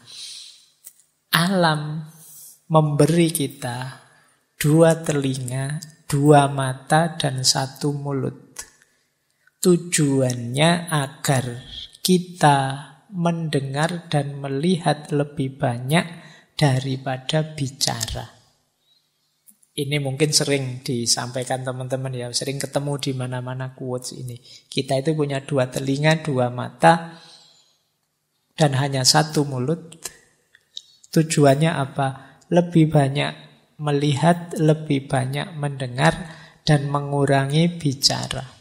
S4: Alam memberi kita 2 telinga, 2 mata, dan 1 mulut. Tujuannya agar kita mendengar dan melihat lebih banyak daripada bicara. Ini mungkin sering disampaikan teman-teman ya, sering ketemu di mana-mana quotes ini. Kita itu punya 2 telinga, 2 mata, dan hanya 1 mulut. Tujuannya apa? Lebih banyak melihat, lebih banyak mendengar, dan mengurangi bicara.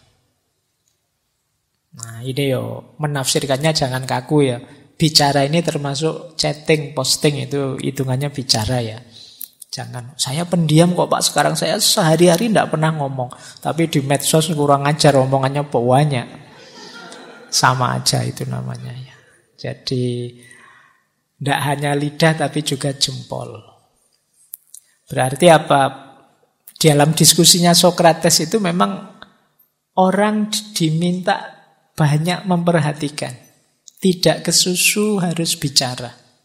S4: Nah ini yo, menafsirkannya jangan kaku ya. Bicara ini termasuk chatting, posting, itu hitungannya bicara ya. Jangan, saya pendiam kok Pak, sekarang saya sehari-hari tidak pernah ngomong. Tapi di medsos kurang ajar, omongannya banyak. Sama aja itu namanya ya. Jadi tidak hanya lidah tapi juga jempol. Berarti apa? Dalam diskusinya Socrates itu memang orang diminta banyak memperhatikan. Tidak kesusu, harus bicara.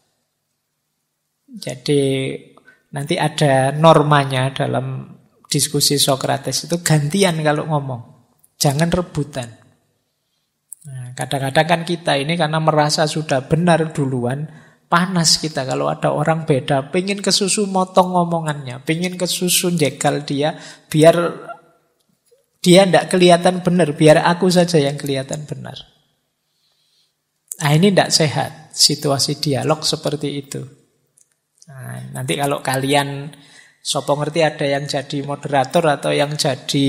S4: Jadi nanti ada normanya dalam diskusi Socrates itu gantian kalau ngomong. Jangan rebutan. Nah, kadang-kadang kan kita ini karena merasa sudah benar duluan, panas kita kalau ada orang beda, pengen kesusu motong ngomongannya, pengen kesusu jegal dia, biar dia tidak kelihatan benar, biar aku saja yang kelihatan benar. Nah ini tidak sehat, situasi dialog seperti itu. Nah, nanti kalau kalian, sopo ngerti ada yang jadi moderator atau yang jadi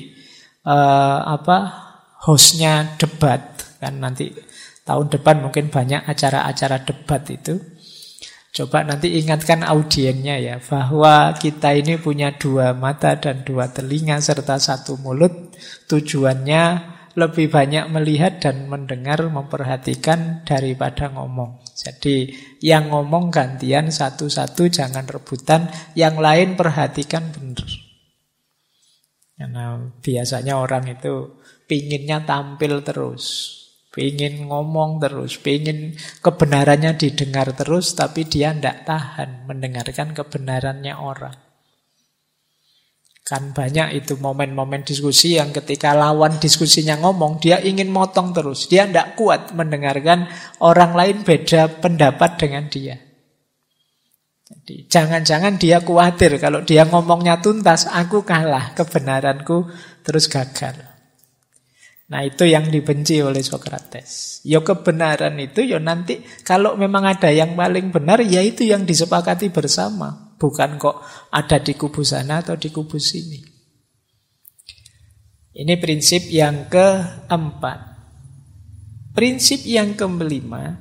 S4: hostnya debat, kan nanti tahun depan mungkin banyak acara-acara debat itu. Coba nanti ingatkan audiennya ya, bahwa kita ini punya 2 mata dan 2 telinga serta 1 mulut. Tujuannya lebih banyak melihat dan mendengar, memperhatikan daripada ngomong. Jadi yang ngomong gantian satu-satu, jangan rebutan. Yang lain perhatikan benar. Karena biasanya orang itu pinginnya tampil terus. Pengen ngomong terus, pengen kebenarannya didengar terus, tapi dia tidak tahan mendengarkan kebenarannya orang. Kan banyak itu momen-momen diskusi yang ketika lawan diskusinya ngomong, dia ingin motong terus. Dia tidak kuat mendengarkan orang lain beda pendapat dengan dia. Jadi jangan-jangan dia khawatir kalau dia ngomongnya tuntas, aku kalah, kebenaranku terus gagal. Nah itu yang dibenci oleh Socrates. Ya kebenaran itu ya nanti kalau memang ada yang paling benar, ya itu yang disepakati bersama. Bukan kok ada di kubu sana atau di kubu sini. Ini prinsip yang keempat. Prinsip yang kelima.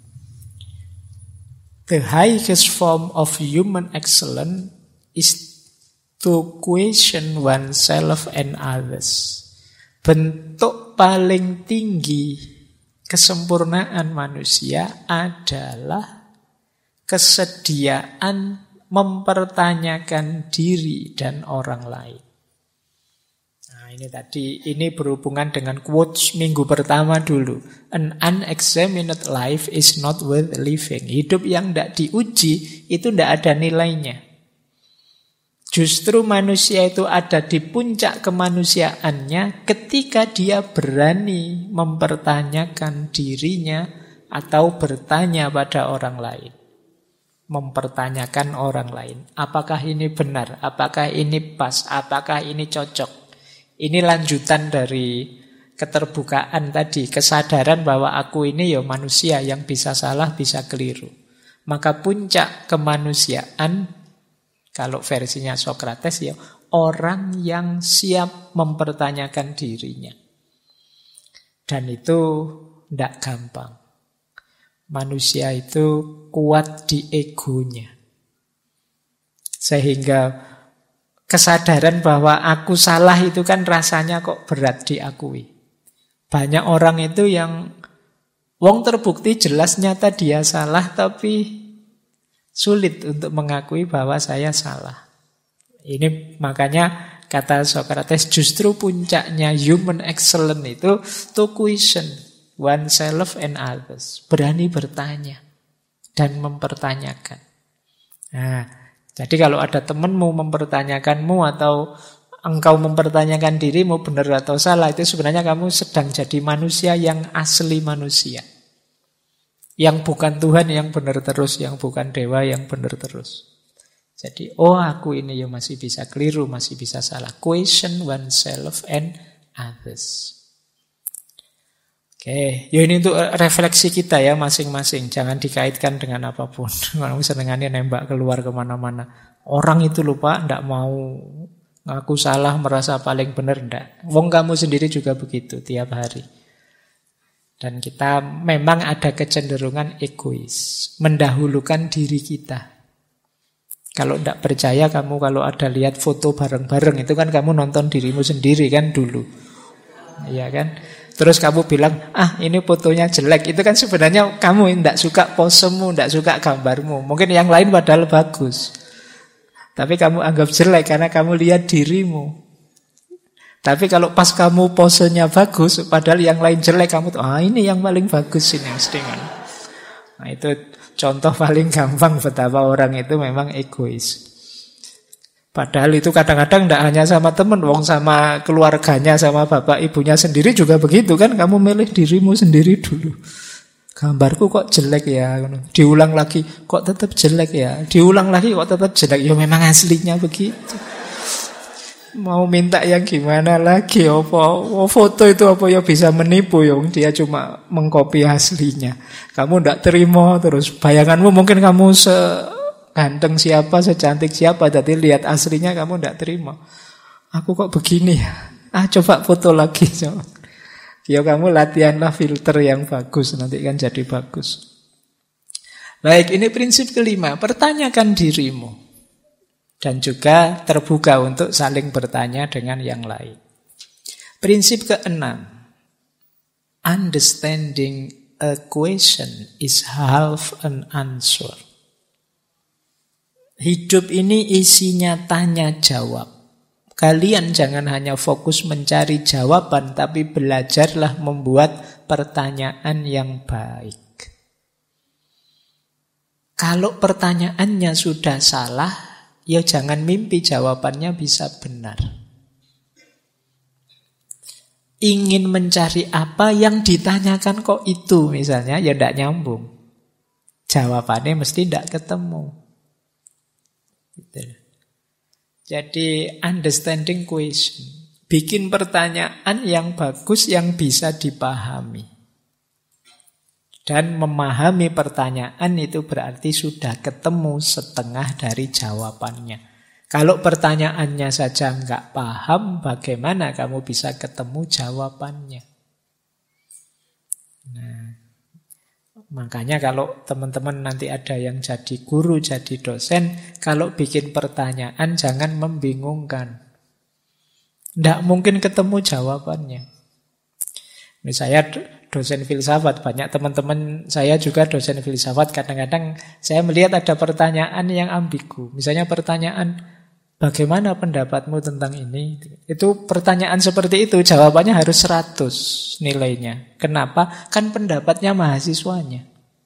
S4: The highest form of human excellence is to question oneself and others. Bentuk paling tinggi kesempurnaan manusia adalah kesediaan mempertanyakan diri dan orang lain. Nah ini tadi, ini berhubungan dengan quotes minggu pertama dulu. An unexamined life is not worth living. Hidup yang tidak diuji itu tidak ada nilainya. Justru manusia itu ada di puncak kemanusiaannya ketika dia berani mempertanyakan dirinya atau bertanya pada orang lain. Mempertanyakan orang lain. Apakah ini benar? Apakah ini pas? Apakah ini cocok? Ini lanjutan dari keterbukaan tadi. Kesadaran bahwa aku ini ya manusia yang bisa salah, bisa keliru. Maka puncak kemanusiaan, kalau versinya Socrates ya, orang yang siap mempertanyakan dirinya. Dan itu tidak gampang. Manusia itu kuat di egonya. Sehingga kesadaran bahwa aku salah itu kan rasanya kok berat diakui. Banyak orang itu yang wong terbukti jelas nyata dia salah, tapi sulit untuk mengakui bahwa saya salah. Ini makanya kata Socrates, justru puncaknya human excellence itu to question oneself and others. Berani bertanya dan mempertanyakan. Nah, jadi kalau ada temanmu mempertanyakanmu atau engkau mempertanyakan dirimu benar atau salah, itu sebenarnya kamu sedang jadi manusia yang asli manusia. Yang bukan Tuhan yang benar terus, yang bukan dewa yang benar terus. Jadi, aku ini ya masih bisa keliru, masih bisa salah. Question oneself and others. Oke, ya ini untuk refleksi kita ya masing-masing. Jangan dikaitkan dengan apapun. Kalau senengannya nembak keluar kemana-mana. Orang itu lupa, ndak mau ngaku salah, merasa paling benar, ndak. Wong kamu sendiri juga begitu tiap hari. Dan kita memang ada kecenderungan egois, mendahulukan diri kita. Kalau tidak percaya kamu kalau ada lihat foto bareng-bareng, itu kan kamu nonton dirimu sendiri kan dulu. Iya kan? Terus kamu bilang, ini fotonya jelek. Itu kan sebenarnya kamu tidak suka posemu, tidak suka gambarmu. Mungkin yang lain padahal bagus. Tapi kamu anggap jelek karena kamu lihat dirimu. Tapi kalau pas kamu posenya bagus, padahal yang lain jelek, kamu tuh, ini yang paling bagus ini mesti kan. Nah itu contoh paling gampang betapa orang itu memang egois. Padahal itu kadang-kadang tidak hanya sama teman, wong sama keluarganya, sama bapak ibunya sendiri juga begitu kan. Kamu milih dirimu sendiri dulu. Gambarku kok jelek ya. Diulang lagi, kok tetap jelek ya. Diulang lagi, kok tetap jelek. Ya memang aslinya begitu. Mau minta yang gimana lagi? Foto itu apa ya bisa menipu ya? Dia cuma mengcopy aslinya. Kamu tidak terima terus. Bayanganmu mungkin kamu seganteng siapa, secantik siapa, jadi lihat aslinya kamu tidak terima. Aku kok begini ya? Coba foto lagi. Ya kamu latihanlah filter yang bagus, nanti kan jadi bagus. Baik, ini prinsip kelima. Pertanyakan dirimu. Dan juga terbuka untuk saling bertanya dengan yang lain. Prinsip keenam. Understanding a question is half an answer. Hidup ini isinya tanya jawab. Kalian jangan hanya fokus mencari jawaban, tapi belajarlah membuat pertanyaan yang baik. Kalau pertanyaannya sudah salah, ya jangan mimpi jawabannya bisa benar. Ingin mencari apa yang ditanyakan kok itu misalnya, ya tidak nyambung. Jawabannya mesti tidak ketemu. Gitu. Jadi understanding question. Bikin pertanyaan yang bagus yang bisa dipahami. Dan memahami pertanyaan itu berarti sudah ketemu setengah dari jawabannya. Kalau pertanyaannya saja nggak paham, bagaimana kamu bisa ketemu jawabannya? Nah, makanya kalau teman-teman nanti ada yang jadi guru, jadi dosen, kalau bikin pertanyaan jangan membingungkan. Nggak mungkin ketemu jawabannya. Misalnya dosen filsafat, banyak teman-teman saya juga dosen filsafat, kadang-kadang saya melihat ada pertanyaan yang ambigu. Misalnya pertanyaan, bagaimana pendapatmu tentang ini? Itu pertanyaan seperti itu, jawabannya harus 100 nilainya. Kenapa? Kan pendapatnya mahasiswanya.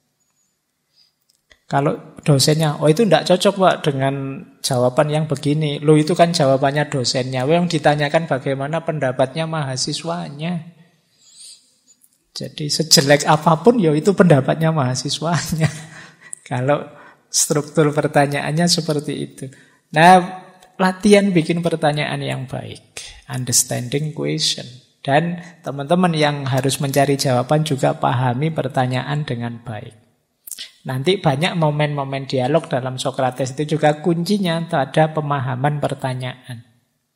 S4: Kalau dosennya, itu tidak cocok Pak dengan jawaban yang begini. Loh itu kan jawabannya dosennya. Yang ditanyakan bagaimana pendapatnya mahasiswanya. Jadi sejelek apapun ya itu pendapatnya mahasiswanya. Kalau struktur pertanyaannya seperti itu. Nah, latihan bikin pertanyaan yang baik. Understanding question. Dan teman-teman yang harus mencari jawaban juga pahami pertanyaan dengan baik. Nanti banyak momen-momen dialog dalam Socrates itu juga kuncinya ada pemahaman pertanyaan.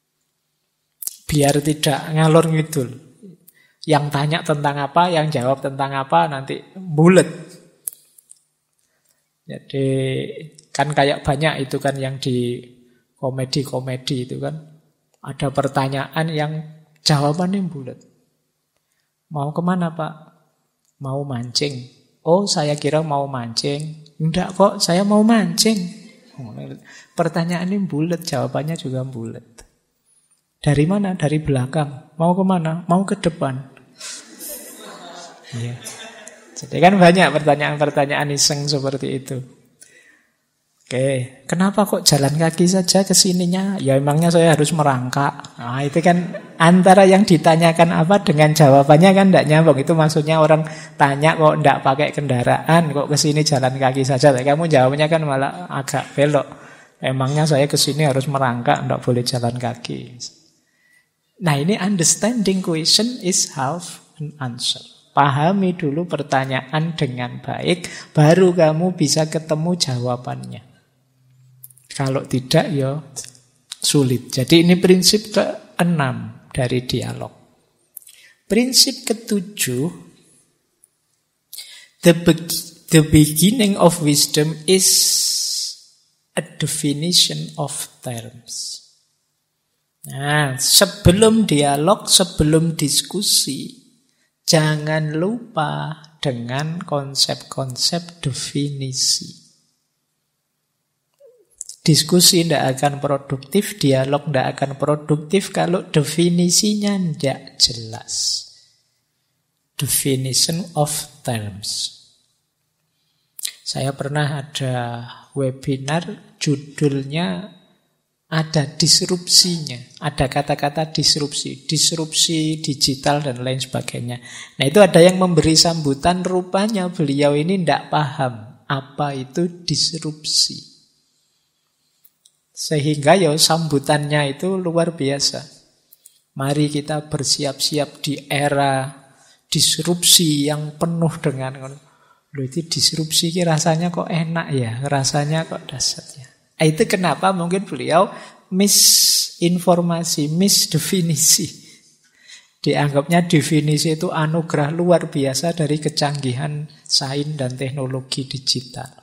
S4: Biar tidak ngalor ngidul. Yang tanya tentang apa, yang jawab tentang apa, nanti bulet. Jadi kan kayak banyak itu kan yang di komedi-komedi itu kan. Ada pertanyaan yang jawabannya bulat. Mau kemana Pak? Mau mancing. Oh saya kira mau mancing. Enggak kok, saya mau mancing. Pertanyaannya bulat, jawabannya juga bulat. Dari mana? Dari belakang. Mau kemana? Mau ke depan. Iya. Jadi kan banyak pertanyaan-pertanyaan iseng seperti itu. Oke, kenapa kok jalan kaki saja ke sininya? Ya emangnya saya harus merangkak. Nah, itu kan antara yang ditanyakan apa dengan jawabannya kan tidak nyambung. Itu maksudnya orang tanya kok tidak pakai kendaraan, kok ke sini jalan kaki saja. Tapi kamu jawabnya kan malah agak belok. Emangnya saya ke sini harus merangkak, tidak boleh jalan kaki. Nah, ini understanding question is half an answer. Pahami dulu pertanyaan dengan baik, baru kamu bisa ketemu jawabannya. Kalau tidak, ya sulit. Jadi ini prinsip ke-6 dari dialog. Prinsip ke-7, the beginning of wisdom is a definition of terms. Nah, sebelum dialog, sebelum diskusi, jangan lupa dengan konsep-konsep definisi. Diskusi tidak akan produktif, dialog tidak akan produktif kalau definisinya tidak jelas. Definition of terms. Saya pernah ada webinar, judulnya ada disrupsinya. Ada kata-kata disrupsi. Disrupsi digital dan lain sebagainya. Nah itu ada yang memberi sambutan, rupanya beliau ini tidak paham apa itu disrupsi. Sehingga ya sambutannya itu luar biasa. Mari kita bersiap-siap di era disrupsi yang penuh dengan loh itu disrupsi ini rasanya kok enak ya, rasanya kok dahsyat ya. Itu kenapa mungkin beliau misinformasi, misdefinisi. Dianggapnya definisi itu anugerah luar biasa dari kecanggihan sains dan teknologi digital.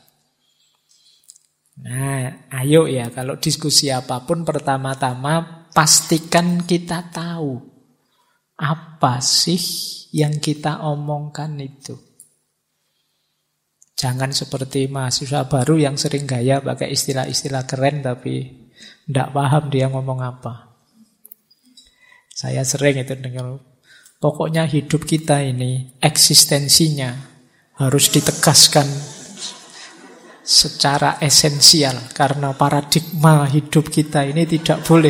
S4: Nah, ayo ya kalau diskusi apapun pertama-tama pastikan kita tahu apa sih yang kita omongkan itu. Jangan seperti mahasiswa baru yang sering gaya pakai istilah-istilah keren tapi tidak paham dia ngomong apa. Saya sering itu dengar, pokoknya hidup kita ini eksistensinya harus ditegaskan secara esensial karena paradigma hidup kita ini tidak boleh.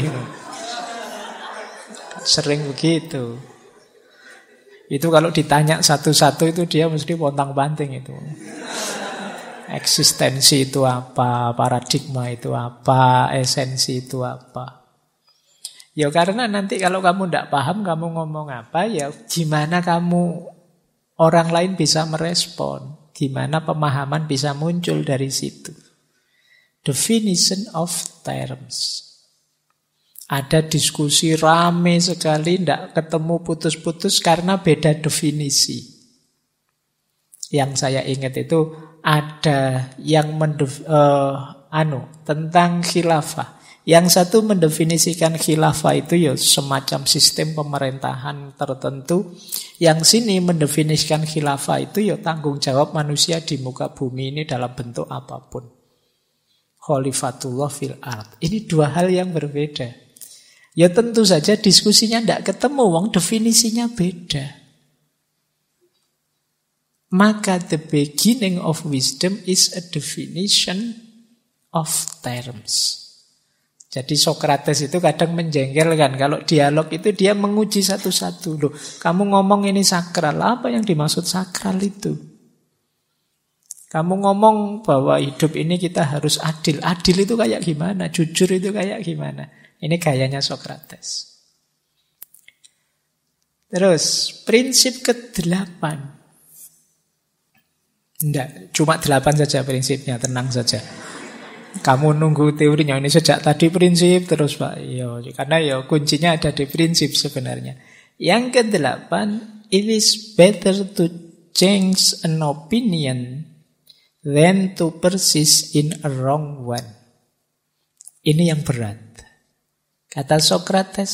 S4: Sering begitu. Itu kalau ditanya satu-satu itu dia mesti pontang-panting itu. Eksistensi itu apa, paradigma itu apa, esensi itu apa. Ya karena nanti kalau kamu tidak paham kamu ngomong apa, ya gimana kamu orang lain bisa merespon. Gimana pemahaman bisa muncul dari situ. Definition of terms. Ada diskusi rame sekali, tidak ketemu putus-putus karena beda definisi. Yang saya ingat itu ada yang tentang khilafah. Yang satu mendefinisikan khilafah itu ya semacam sistem pemerintahan tertentu. Yang sini mendefinisikan khilafah itu ya tanggung jawab manusia di muka bumi ini dalam bentuk apapun. Khalifatullah fil ard. Ini dua hal yang berbeda. Ya tentu saja diskusinya tidak ketemu, wong definisinya beda. Maka the beginning of wisdom is a definition of terms. Jadi Sokrates itu kadang menjengkelkan. Kalau dialog itu dia menguji satu-satu. Loh, kamu ngomong ini sakral. Apa yang dimaksud sakral itu? Kamu ngomong bahwa hidup ini kita harus adil. Adil itu kayak gimana? Jujur itu kayak gimana? Ini gayanya Sokrates. Terus, prinsip ke-8. Tidak, cuma 8 saja prinsipnya, tenang saja. Kamu nunggu teorinya, ini sejak tadi prinsip terus Pak. Yo, karena ya kuncinya ada di prinsip sebenarnya. Yang ke-8, it is better to change an opinion than to persist in a wrong one. Ini yang berat. Kata Sokrates,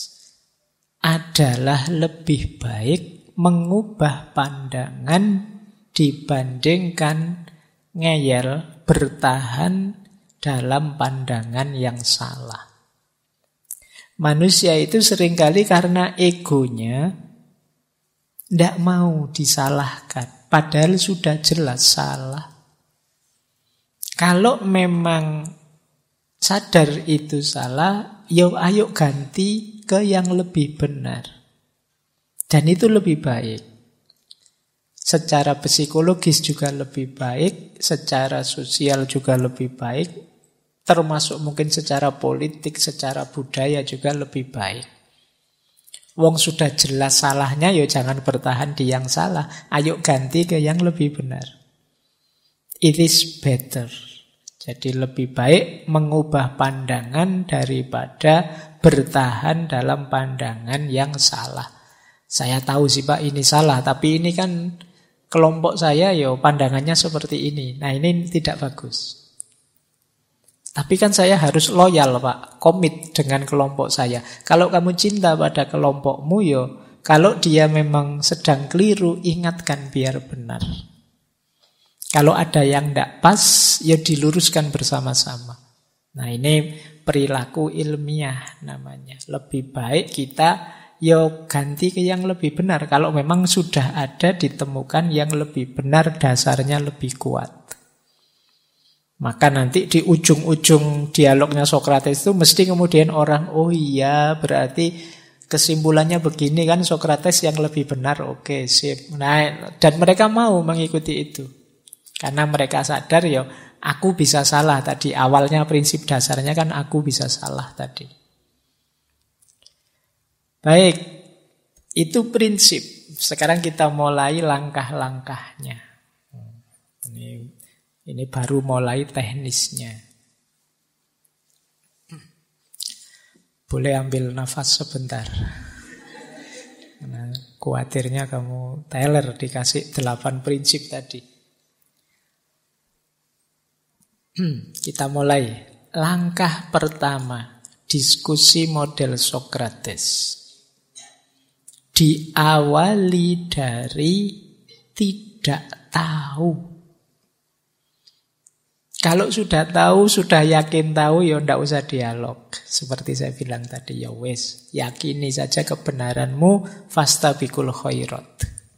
S4: adalah lebih baik mengubah pandangan dibandingkan ngeyel, bertahan dalam pandangan yang salah. Manusia itu seringkali karena egonya tidak mau disalahkan, padahal sudah jelas salah. Kalau memang sadar itu salah, ayo ganti ke yang lebih benar. Dan itu lebih baik. Secara psikologis juga lebih baik, secara sosial juga lebih baik, termasuk mungkin secara politik, secara budaya juga lebih baik. Wong sudah jelas salahnya, jangan bertahan di yang salah. Ayo ganti ke yang lebih benar. It is better. Jadi lebih baik mengubah pandangan daripada bertahan dalam pandangan yang salah. Saya tahu sih Pak ini salah, tapi ini kan kelompok saya pandangannya seperti ini. Nah ini tidak bagus. Tapi kan saya harus loyal Pak, komit dengan kelompok saya. Kalau kamu cinta pada kelompokmu kalau dia memang sedang keliru, ingatkan biar benar. Kalau ada yang tidak pas, diluruskan bersama-sama. Nah ini perilaku ilmiah namanya. Lebih baik kita ganti ke yang lebih benar. Kalau memang sudah ada ditemukan yang lebih benar, dasarnya lebih kuat. Maka nanti di ujung-ujung dialognya Sokrates itu mesti kemudian orang, oh iya berarti kesimpulannya begini kan Sokrates yang lebih benar, oke sip. Nah, dan mereka mau mengikuti itu. Karena mereka sadar aku bisa salah tadi. Awalnya prinsip dasarnya kan aku bisa salah tadi. Baik, itu prinsip. Sekarang kita mulai langkah-langkahnya. Ini baru mulai teknisnya. Boleh ambil nafas sebentar. Karena khawatirnya kamu teler dikasih 8 prinsip tadi. Kita mulai. Langkah pertama, diskusi model Sokrates. Diawali dari tidak tahu. Kalau sudah tahu, sudah yakin tahu, ndak usah dialog. Seperti saya bilang tadi, wes, yakini saja kebenaranmu, fastabiqul khairat.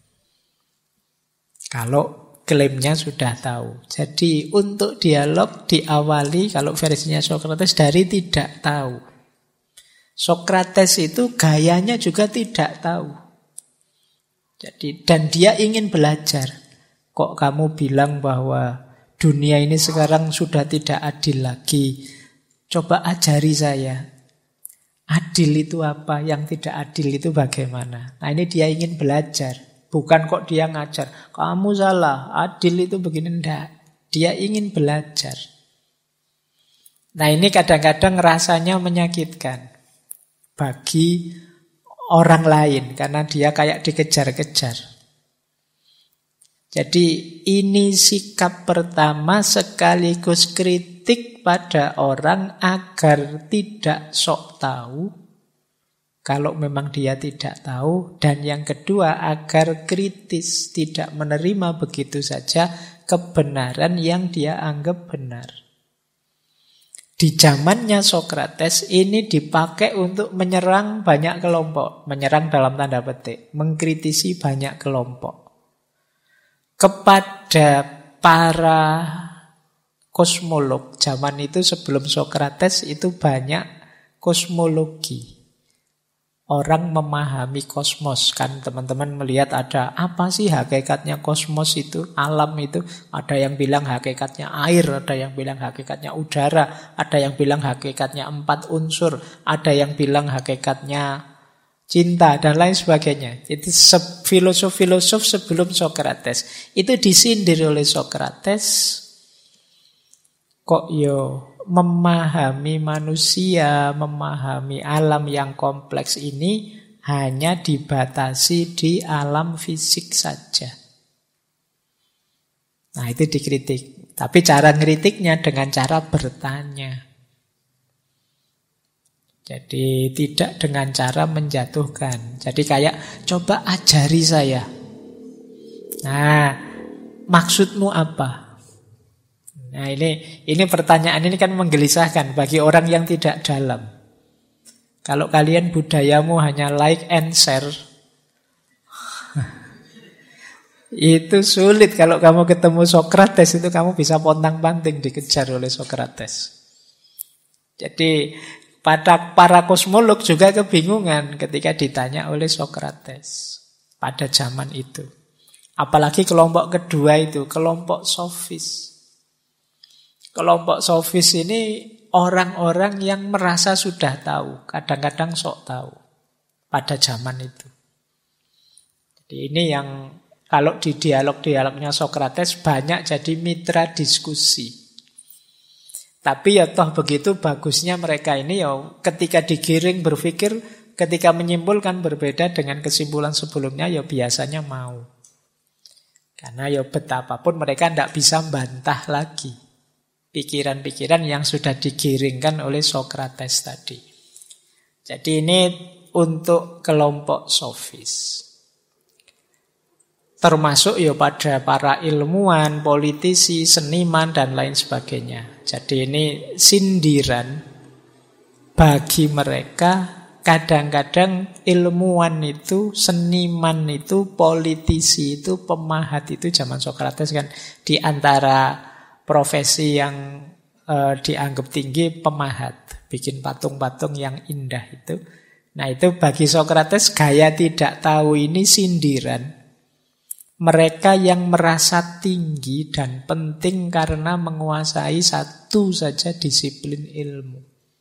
S4: Kalau klaimnya sudah tahu. Jadi untuk dialog diawali kalau versinya Sokrates dari tidak tahu. Sokrates itu gayanya juga tidak tahu. Jadi dan dia ingin belajar. Kok kamu bilang bahwa dunia ini sekarang sudah tidak adil lagi? Coba ajari saya. Adil itu apa? Yang tidak adil itu bagaimana? Nah ini dia ingin belajar. Bukan kok dia ngajar, kamu salah, adil itu begini, enggak. Dia ingin belajar. Nah ini kadang-kadang rasanya menyakitkan bagi orang lain, karena dia kayak dikejar-kejar. Jadi ini sikap pertama sekaligus kritik pada orang agar tidak sok tahu. Kalau memang dia tidak tahu. Dan yang kedua, agar kritis, tidak menerima begitu saja kebenaran yang dia anggap benar. Di zamannya Sokrates ini dipakai untuk menyerang banyak kelompok. Menyerang dalam tanda petik, mengkritisi banyak kelompok. Kepada para kosmolog zaman itu sebelum Sokrates itu banyak kosmologi. Orang memahami kosmos. Kan teman-teman melihat ada apa sih hakikatnya kosmos itu, alam itu. Ada yang bilang hakikatnya air, ada yang bilang hakikatnya udara, ada yang bilang hakikatnya 4 unsur, ada yang bilang hakikatnya cinta, dan lain sebagainya. Itu filosof-filosof sebelum Sokrates. Itu disindir oleh Sokrates. Kok memahami manusia, memahami alam yang kompleks ini hanya dibatasi di alam fisik saja. Nah, itu dikritik. Tapi cara ngeritiknya dengan cara bertanya. Jadi tidak dengan cara menjatuhkan. Jadi kayak, coba ajari saya. Nah, maksudmu apa? Nah, ini pertanyaan ini kan menggelisahkan bagi orang yang tidak dalam. Kalau kalian budayamu hanya like and share, itu sulit. Kalau kamu ketemu Sokrates itu kamu bisa pontang-panting dikejar oleh Sokrates. Jadi para kosmolog juga kebingungan ketika ditanya oleh Sokrates pada zaman itu. Apalagi kelompok kedua itu, kelompok sofis. Kelompok sofis ini orang-orang yang merasa sudah tahu, kadang-kadang sok tahu pada zaman itu. Jadi ini yang kalau di dialog-dialognya Sokrates banyak jadi mitra diskusi. Tapi ya toh begitu bagusnya mereka ini ya ketika digiring berpikir, ketika menyimpulkan berbeda dengan kesimpulan sebelumnya ya biasanya mau. Karena ya betapapun mereka tidak bisa bantah lagi pikiran-pikiran yang sudah digiringkan oleh Sokrates tadi. Jadi ini untuk kelompok sofis. Termasuk ya pada para ilmuwan, politisi, seniman, dan lain sebagainya. Jadi ini sindiran bagi mereka. Kadang-kadang ilmuwan itu, seniman itu, politisi itu, pemahat itu zaman Sokrates kan di antara profesi yang dianggap tinggi pemahat, bikin patung-patung yang indah itu. Nah itu bagi Sokrates gaya tidak tahu ini sindiran. Mereka yang merasa tinggi dan penting karena menguasai satu saja disiplin ilmu.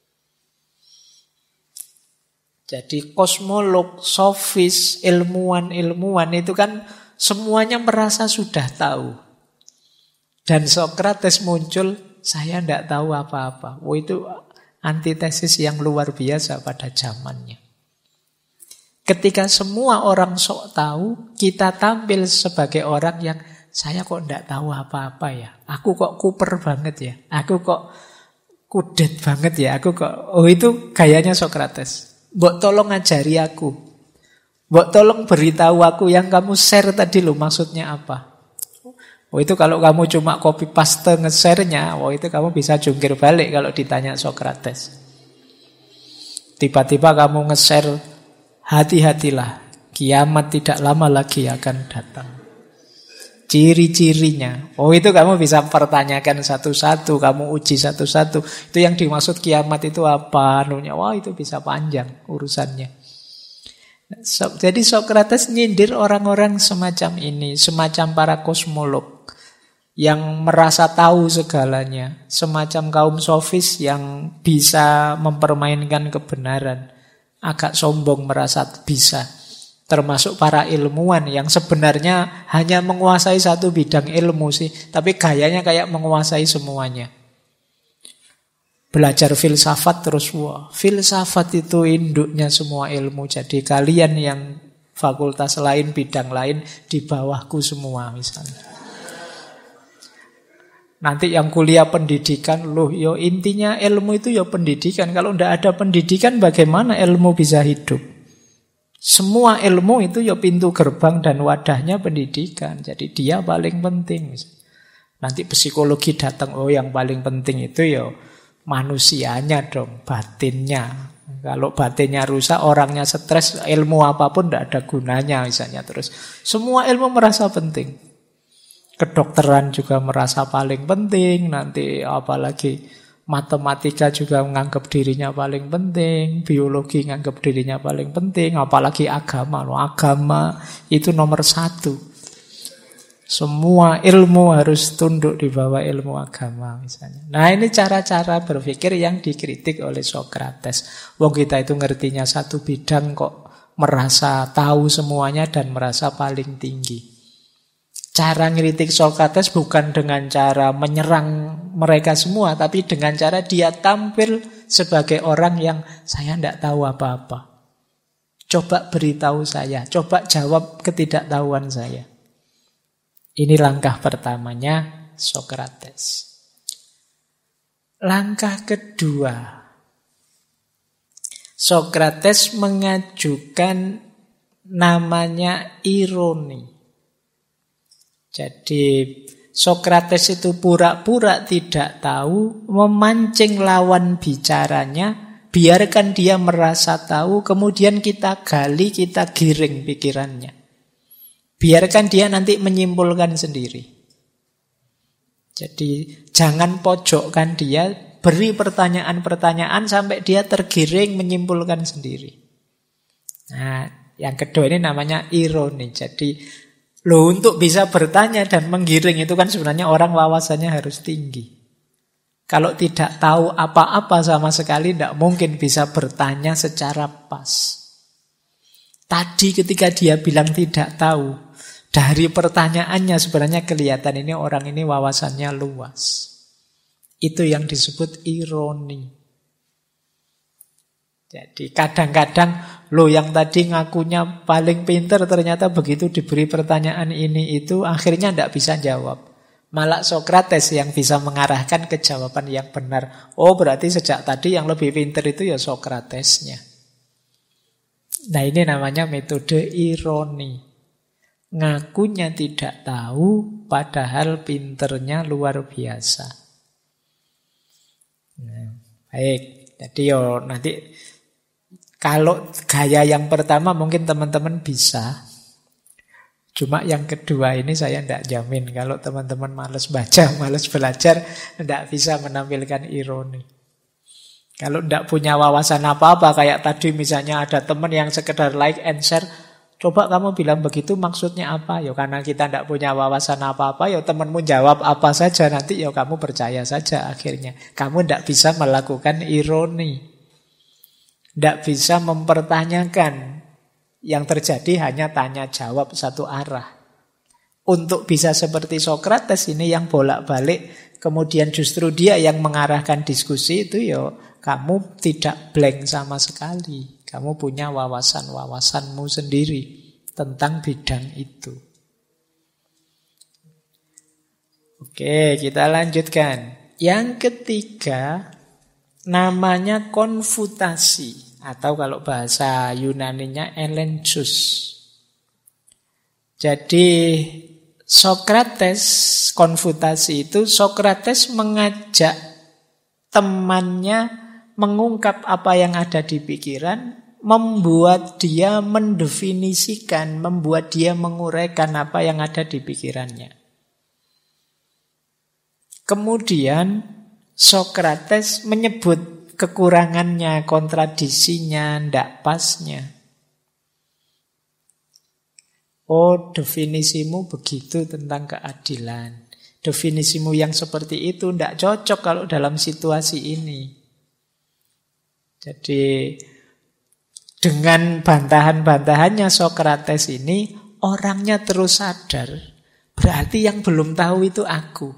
S4: Jadi kosmolog, sofis, ilmuwan itu kan semuanya merasa sudah tahu. Dan Sokrates muncul, saya tidak tahu apa-apa. Oh, itu antitesis yang luar biasa pada zamannya. Ketika semua orang sok tahu, kita tampil sebagai orang yang saya kok tidak tahu apa-apa ya. Aku kok kuper banget ya. Aku kok kudet banget ya. Aku kok, oh itu gayanya Sokrates. Mbok tolong ngajari aku. Mbok tolong beritahu aku yang kamu share tadi loh maksudnya apa. Oh itu kalau kamu cuma copy paste nge-share-nya, oh itu kamu bisa jungkir balik kalau ditanya Sokrates. Tiba-tiba kamu nge-share, hati-hatilah, kiamat tidak lama lagi akan datang. Ciri-cirinya. Oh itu kamu bisa pertanyakan satu-satu, kamu uji satu-satu. Itu yang dimaksud kiamat itu apa? Wah itu bisa panjang urusannya. Jadi Sokrates nyindir orang-orang semacam ini, semacam para kosmolog yang merasa tahu segalanya, semacam kaum sofis yang bisa mempermainkan kebenaran, agak sombong merasa bisa. Termasuk para ilmuwan yang sebenarnya hanya menguasai satu bidang ilmu sih, tapi gayanya kayak menguasai semuanya. Belajar filsafat terus, wah, filsafat itu induknya semua ilmu. Jadi kalian yang fakultas lain, bidang lain, di bawahku semua misalnya. Nanti yang kuliah pendidikan, loh, yo intinya ilmu itu yo pendidikan. Kalau tidak ada pendidikan, bagaimana ilmu bisa hidup? Semua ilmu itu ya pintu gerbang dan wadahnya pendidikan. Jadi dia paling penting. Nanti psikologi datang, oh yang paling penting itu ya manusianya dong, batinnya. Kalau batinnya rusak, orangnya stres, ilmu apapun tidak ada gunanya misalnya. Terus semua ilmu merasa penting. Kedokteran juga merasa paling penting. Nanti apalagi matematika juga menganggap dirinya paling penting, biologi menganggap dirinya paling penting, apalagi agama. Agama itu nomor 1. Semua ilmu harus tunduk di bawah ilmu agama misalnya. Nah ini cara-cara berpikir yang dikritik oleh Sokrates. Wong kita itu ngertinya satu bidang kok merasa tahu semuanya dan merasa paling tinggi. Cara ngeritik Sokrates bukan dengan cara menyerang mereka semua, tapi dengan cara dia tampil sebagai orang yang saya tidak tahu apa-apa. Coba beritahu saya, coba jawab ketidaktahuan saya. Ini langkah pertamanya Sokrates. Langkah kedua, Sokrates mengajukan namanya ironi. Jadi Sokrates itu pura-pura tidak tahu, memancing lawan bicaranya, biarkan dia merasa tahu, kemudian kita gali, kita giring pikirannya. Biarkan dia nanti menyimpulkan sendiri. Jadi jangan pojokkan dia, beri pertanyaan-pertanyaan sampai dia tergiring menyimpulkan sendiri. Nah, yang kedua ini namanya ironi. Jadi untuk bisa bertanya dan menggiring itu kan sebenarnya orang wawasannya harus tinggi. Kalau tidak tahu apa-apa sama sekali, tidak mungkin bisa bertanya secara pas. Tadi ketika dia bilang tidak tahu, dari pertanyaannya sebenarnya kelihatan ini orang ini wawasannya luas. Itu yang disebut ironi. Jadi kadang-kadang yang tadi ngakunya paling pinter ternyata begitu diberi pertanyaan ini itu akhirnya tidak bisa jawab. Malah Sokrates yang bisa mengarahkan ke jawaban yang benar. Oh, berarti sejak tadi yang lebih pinter itu ya Sokratesnya. Nah, ini namanya metode ironi. Ngakunya tidak tahu, padahal pinternya luar biasa. Nah, baik. Jadi nanti kalau gaya yang pertama mungkin teman-teman bisa. Cuma yang kedua ini saya tidak jamin. Kalau teman-teman malas baca, malas belajar, tidak bisa menampilkan ironi. Kalau tidak punya wawasan apa-apa, kayak tadi misalnya ada teman yang sekedar like and share, coba kamu bilang begitu maksudnya apa? Ya karena kita tidak punya wawasan apa-apa, ya temanmu jawab apa saja, nanti ya kamu percaya saja akhirnya. Kamu tidak bisa melakukan ironi. Tidak bisa mempertanyakan. Yang terjadi hanya tanya jawab satu arah. Untuk bisa seperti Sokrates ini yang bolak-balik, kemudian justru dia yang mengarahkan diskusi itu, ya kamu tidak blank sama sekali. Kamu punya wawasan-wawasanmu sendiri tentang bidang itu. Oke, kita lanjutkan. Yang ketiga, namanya konfutasi. Atau kalau bahasa Yunaninya elenchus. Jadi Sokrates, konfutasi itu Sokrates mengajak temannya mengungkap apa yang ada di pikiran, membuat dia mendefinisikan, membuat dia menguraikan apa yang ada di pikirannya. Kemudian Sokrates menyebut kekurangannya, kontradisinya, ndak pasnya. Oh, definisimu begitu tentang keadilan. Definisimu yang seperti itu ndak cocok kalau dalam situasi ini. Jadi dengan bantahan-bantahannya Sokrates ini, orangnya terus sadar. Berarti yang belum tahu itu aku.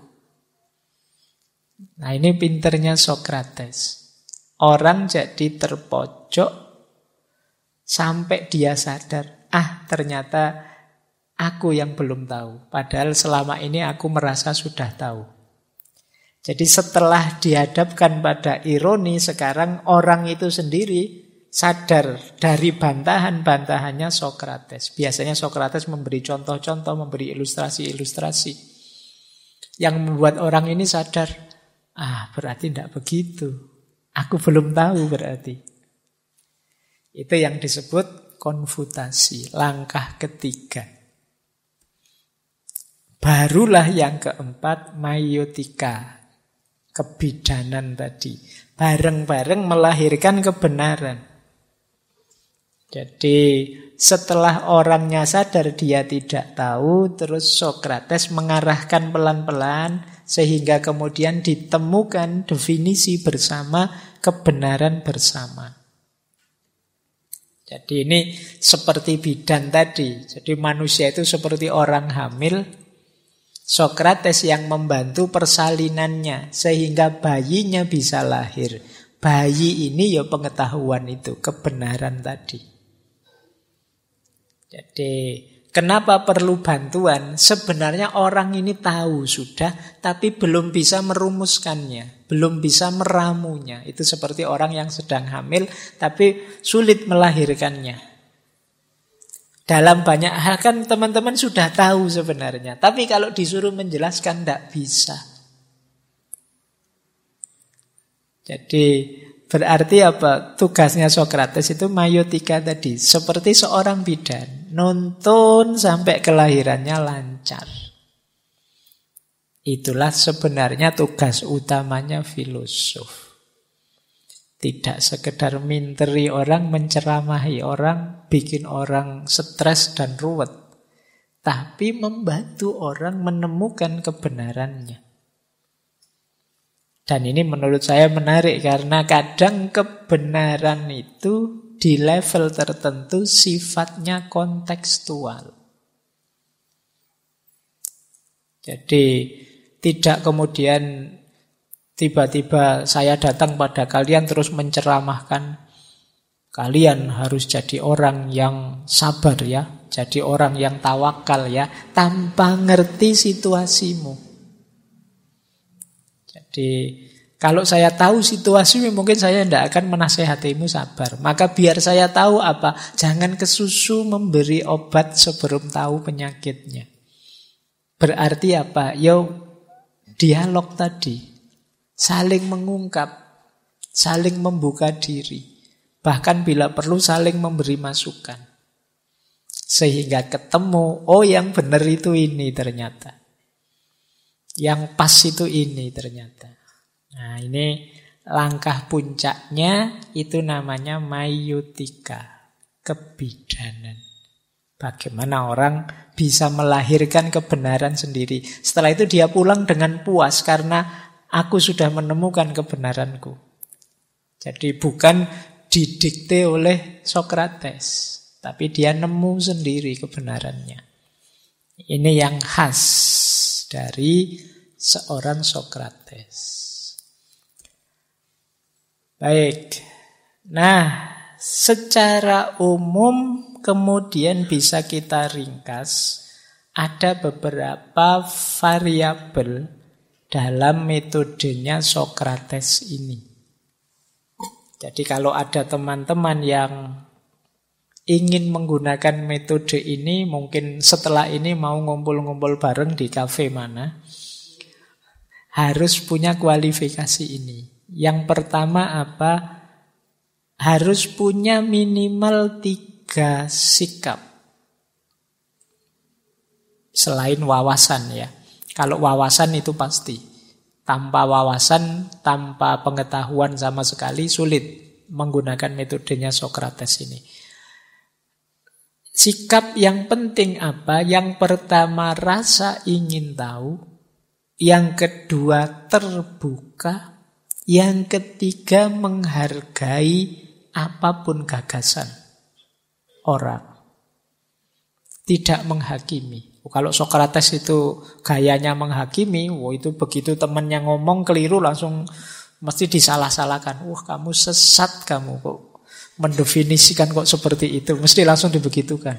S4: Nah, ini pinternya Sokrates. Orang jadi terpojok sampai dia sadar, ternyata aku yang belum tahu. Padahal selama ini aku merasa sudah tahu. Jadi setelah dihadapkan pada ironi, sekarang orang itu sendiri sadar dari bantahan-bantahannya Sokrates. Biasanya Sokrates memberi contoh-contoh, memberi ilustrasi-ilustrasi yang membuat orang ini sadar, berarti tidak begitu. Aku belum tahu berarti. Itu yang disebut konfutasi, langkah ketiga. Barulah yang keempat, maiotika, kebidanan tadi. Bareng-bareng melahirkan kebenaran. Jadi setelah orangnya sadar dia tidak tahu, terus Sokrates mengarahkan pelan-pelan sehingga kemudian ditemukan definisi bersama, kebenaran bersama. Jadi ini seperti bidan tadi. Jadi manusia itu seperti orang hamil. Sokrates yang membantu persalinannya sehingga bayinya bisa lahir. Bayi ini ya pengetahuan itu, kebenaran tadi. Jadi Kenapa perlu bantuan? Sebenarnya orang ini tahu sudah, tapi belum bisa merumuskannya, belum bisa meramunya. Itu seperti orang yang sedang hamil, tapi sulit melahirkannya. Dalam banyak hal kan teman-teman sudah tahu sebenarnya, tapi kalau disuruh menjelaskan tidak bisa. Jadi berarti apa? Tugasnya Sokrates itu maiotika tadi. Seperti seorang bidan. Nuntun sampai kelahirannya lancar. Itulah sebenarnya tugas utamanya filosof. Tidak sekedar minteri orang, menceramahi orang, bikin orang stres dan ruwet. Tapi membantu orang menemukan kebenarannya. Dan ini menurut saya menarik karena kadang kebenaran itu di level tertentu sifatnya kontekstual. Jadi tidak kemudian tiba-tiba saya datang pada kalian terus menceramahkan kalian harus jadi orang yang sabar ya, jadi orang yang tawakal ya, tanpa ngerti situasimu. Jadi kalau saya tahu situasi mungkin saya tidak akan menasehatimu sabar. Maka biar saya tahu apa, jangan kesusu memberi obat sebelum tahu penyakitnya. Berarti apa? Dialog tadi. Saling mengungkap, saling membuka diri. Bahkan bila perlu saling memberi masukan. Sehingga ketemu, oh yang benar itu ini ternyata. Yang pas itu ini ternyata. Nah ini langkah puncaknya itu namanya maiotika, kebidanan. Bagaimana orang bisa melahirkan kebenaran sendiri. Setelah itu dia pulang dengan puas karena aku sudah menemukan kebenaranku. Jadi bukan didikte oleh Sokrates, tapi dia nemu sendiri kebenarannya. Ini yang khas dari seorang Sokrates. Baik. Nah, secara umum kemudian bisa kita ringkas ada beberapa variabel dalam metodenya Sokrates ini. Jadi kalau ada teman-teman yang ingin menggunakan metode ini, mungkin setelah ini mau ngumpul-ngumpul bareng di kafe mana, harus punya kualifikasi ini. Yang pertama apa? Harus punya minimal 3 sikap. Selain wawasan ya. Kalau wawasan itu pasti. Tanpa wawasan, tanpa pengetahuan sama sekali, sulit menggunakan metodenya Sokrates ini. Sikap yang penting apa? Yang pertama rasa ingin tahu. Yang kedua terbuka. Yang ketiga menghargai apapun gagasan orang. Tidak menghakimi. Kalau Sokrates itu gayanya menghakimi, itu begitu temannya ngomong keliru langsung mesti disalah-salahkan. Wah kamu sesat kamu kok. Mendefinisikan kok seperti itu, mesti langsung dibegitukan.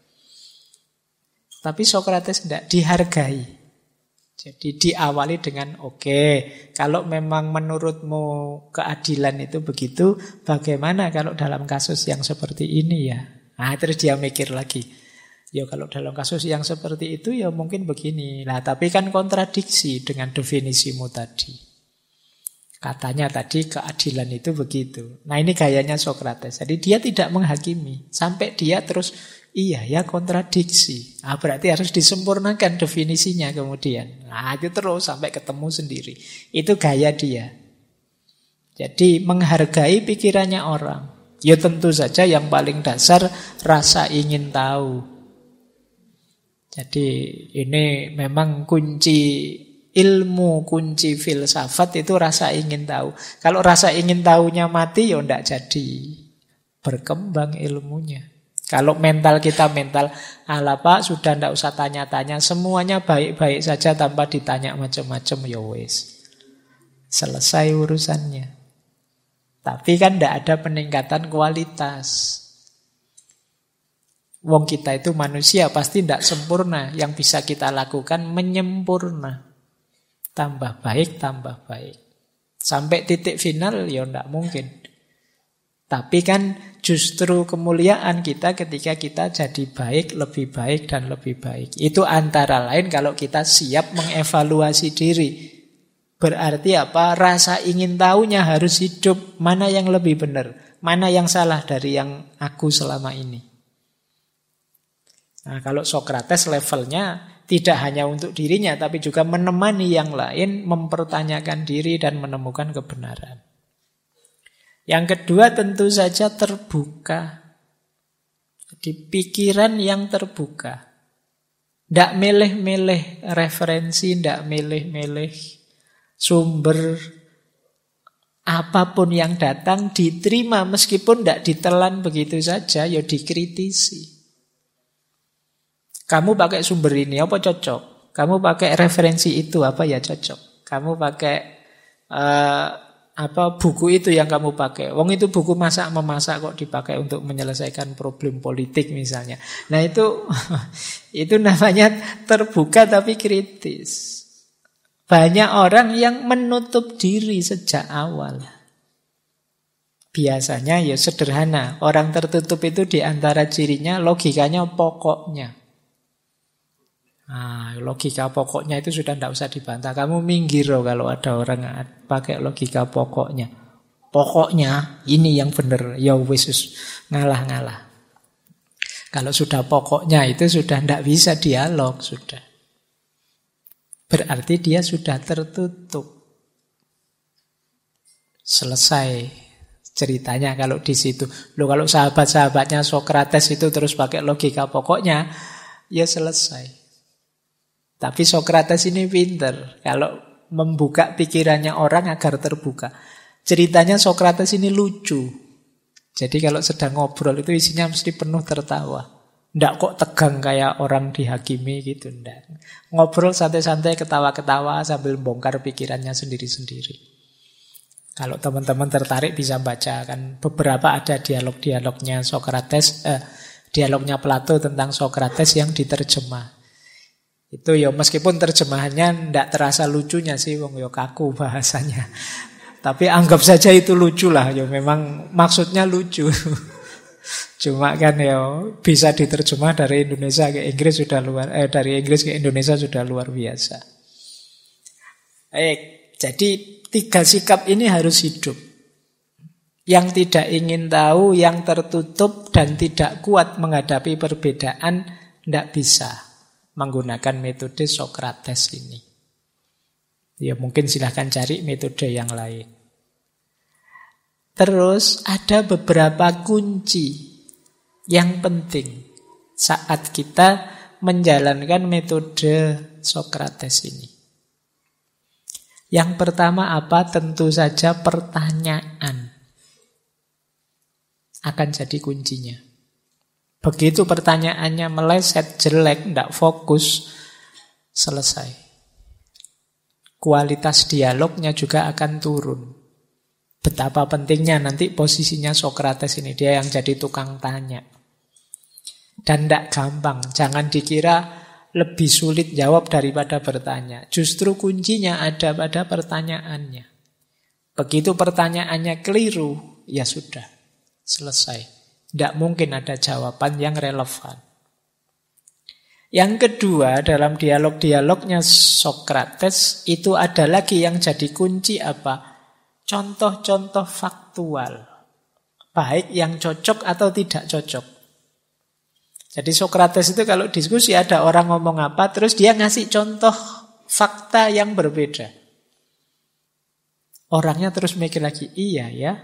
S4: Tapi Sokrates tidak, dihargai. Jadi diawali dengan oke, kalau memang menurutmu keadilan itu begitu, bagaimana kalau dalam kasus yang seperti ini ya? Nah terus dia mikir lagi. Ya kalau dalam kasus yang seperti itu ya mungkin begini. Nah tapi kan kontradiksi dengan definisimu tadi. Katanya tadi keadilan itu begitu. Nah ini gayanya Sokrates. Jadi dia tidak menghakimi. Sampai dia terus, iya ya kontradiksi. Nah, berarti harus disempurnakan definisinya kemudian. Nah itu terus sampai ketemu sendiri. Itu gaya dia. Jadi menghargai pikirannya orang. Ya tentu saja yang paling dasar rasa ingin tahu. Jadi ini memang kunci ilmu, kunci filsafat itu rasa ingin tahu. Kalau rasa ingin tahunya mati, ya tidak jadi berkembang ilmunya. Kalau mental kita mental, ala Pak sudah tidak usah tanya-tanya, semuanya baik-baik saja tanpa ditanya macam-macam, ya wes. Selesai urusannya. Tapi kan tidak ada peningkatan kualitas. Wong kita itu manusia, pasti tidak sempurna. Yang bisa kita lakukan menyempurna. Tambah baik, tambah baik. Sampai titik final, ya tidak mungkin. Tapi kan justru kemuliaan kita ketika kita jadi baik, lebih baik, dan lebih baik. Itu antara lain kalau kita siap mengevaluasi diri. Berarti apa? Rasa ingin tahunya harus hidup. Mana yang lebih benar? Mana yang salah dari yang aku selama ini? Nah, kalau Sokrates levelnya tidak hanya untuk dirinya, tapi juga menemani yang lain, mempertanyakan diri dan menemukan kebenaran. Yang kedua tentu saja terbuka. Jadi pikiran yang terbuka. Tidak milih-milih referensi, tidak milih-milih sumber. Apapun yang datang diterima meskipun tidak ditelan begitu saja, ya dikritisi. Kamu pakai sumber ini, apa cocok? Kamu pakai referensi itu, apa ya cocok? Kamu pakai buku itu yang kamu pakai. Wong itu buku masak-memasak kok dipakai untuk menyelesaikan problem politik misalnya. Nah itu namanya terbuka tapi kritis. Banyak orang yang menutup diri sejak awal. Biasanya ya sederhana. Orang tertutup itu diantara cirinya logikanya pokoknya. Nah, logika pokoknya itu sudah tidak usah dibantah. Kamu minggir loh kalau ada orang pakai logika pokoknya. Pokoknya ini yang benar. Ya wis ngalah-ngalah. Kalau sudah pokoknya itu sudah tidak bisa dialog sudah. Berarti dia sudah tertutup. Selesai ceritanya kalau di situ. Loh kalau sahabat-sahabatnya Sokrates itu terus pakai logika pokoknya, ya selesai. Tapi Sokrates ini pinter kalau membuka pikirannya orang agar terbuka. Ceritanya Sokrates ini lucu. Jadi kalau sedang ngobrol itu isinya mesti penuh tertawa. Nggak kok tegang kayak orang dihakimi gitu. Nggak. Ngobrol santai-santai ketawa-ketawa sambil bongkar pikirannya sendiri-sendiri. Kalau teman-teman tertarik bisa baca kan beberapa ada dialog-dialognya Sokrates, dialognya Plato tentang Sokrates yang diterjemah. Itu ya meskipun terjemahannya tidak terasa lucunya sih, wong ya kaku bahasanya. Tapi anggap saja itu lucu lah, ya memang maksudnya lucu. Cuma kan ya bisa diterjemah dari Indonesia ke Inggris sudah dari Inggris ke Indonesia sudah luar biasa. Jadi 3 sikap ini harus hidup. Yang tidak ingin tahu, yang tertutup dan tidak kuat menghadapi perbedaan tidak bisa menggunakan metode Sokrates ini. Ya mungkin silahkan cari metode yang lain. Terus ada beberapa kunci yang penting saat kita menjalankan metode Sokrates ini. Yang pertama apa? Tentu saja pertanyaan akan jadi kuncinya. Begitu pertanyaannya meleset, jelek, tidak fokus, selesai. Kualitas dialognya juga akan turun. Betapa pentingnya nanti posisinya Sokrates ini. Dia yang jadi tukang tanya. Dan tidak gampang. Jangan dikira lebih sulit jawab daripada bertanya. Justru kuncinya ada pada pertanyaannya. Begitu pertanyaannya keliru, ya sudah, selesai. Tidak mungkin ada jawaban yang relevan. Yang kedua, dalam dialog-dialognya Sokrates, itu ada lagi yang jadi kunci apa? Contoh-contoh faktual. Baik yang cocok atau tidak cocok. Jadi Sokrates itu kalau diskusi ada orang ngomong apa, terus dia ngasih contoh fakta yang berbeda. Orangnya terus mikir lagi, iya ya,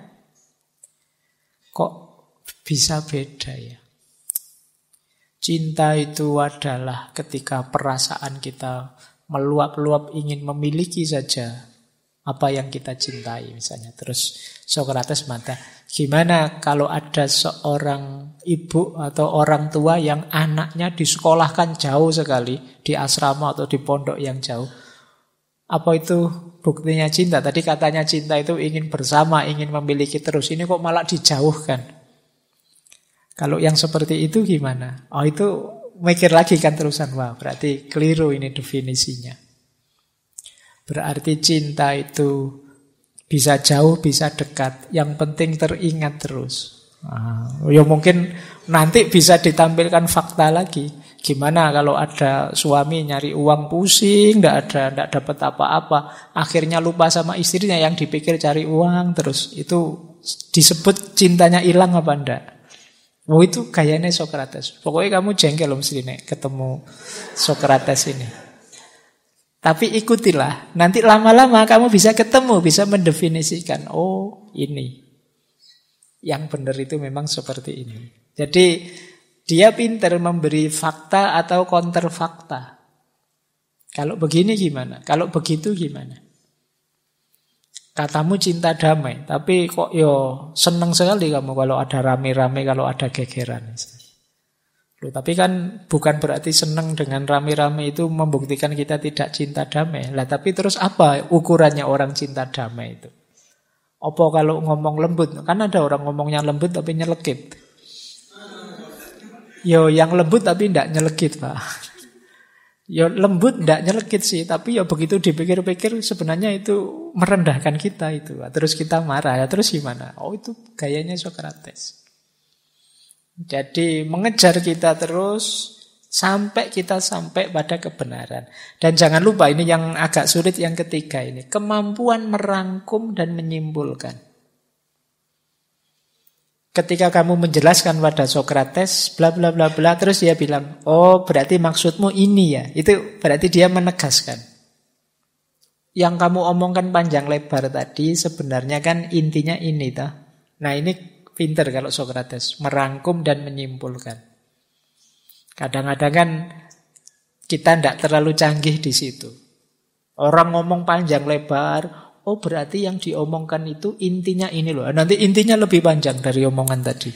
S4: kok bisa beda ya. Cinta itu adalah ketika perasaan kita meluap-luap ingin memiliki saja apa yang kita cintai misalnya. Terus Sokrates mata, gimana kalau ada seorang ibu atau orang tua yang anaknya disekolahkan jauh sekali, di asrama atau di pondok yang jauh. Apa itu buktinya cinta? Tadi katanya cinta itu ingin bersama, ingin memiliki terus. Ini kok malah dijauhkan. Kalau yang seperti itu gimana? Oh, itu mikir lagi kan terusan. Wah, berarti keliru ini definisinya. Berarti cinta itu bisa jauh, bisa dekat. Yang penting teringat terus. Ya mungkin nanti bisa ditampilkan fakta lagi. Gimana kalau ada suami nyari uang pusing, tidak dapat apa-apa, akhirnya lupa sama istrinya, yang dipikir cari uang terus. Itu disebut cintanya hilang apa enggak? Oh, itu gayanya Socrates. Pokoknya kamu jengkel mesti nek ketemu Socrates ini. Tapi ikutilah. Nanti lama-lama kamu bisa ketemu, bisa mendefinisikan. Oh, ini. Yang benar itu memang seperti ini. Jadi dia pintar memberi fakta atau counter fakta. Kalau begini gimana? Kalau begitu gimana? Katamu cinta damai, tapi kok seneng sekali kamu kalau ada rame-rame, kalau ada gegeran. Loh, tapi kan bukan berarti seneng dengan rame-rame itu membuktikan kita tidak cinta damai. Lah, tapi terus apa ukurannya orang cinta damai itu? Apa kalau ngomong lembut? Kan ada orang ngomongnya lembut tapi nyelekit. Yang lembut tapi tidak nyelekit, Pak. Lembut tidak nyelekit sih, tapi begitu dipikir-pikir sebenarnya itu merendahkan kita itu. Terus kita marah, terus gimana? Oh, itu gayanya Socrates. Jadi mengejar kita terus sampai kita sampai pada kebenaran. Dan jangan lupa ini yang agak sulit yang ketiga ini, kemampuan merangkum dan menyimpulkan. Ketika kamu menjelaskan pada Socrates, bla bla bla bla, terus dia bilang, oh berarti maksudmu ini ya. Itu berarti dia menegaskan. Yang kamu omongkan panjang lebar tadi sebenarnya kan intinya ini toh. Nah, ini pinter kalau Socrates, merangkum dan menyimpulkan. Kadang-kadang kan kita tidak terlalu canggih di situ. Orang ngomong panjang lebar, oh berarti yang diomongkan itu intinya ini loh. Nanti intinya lebih panjang dari omongan tadi.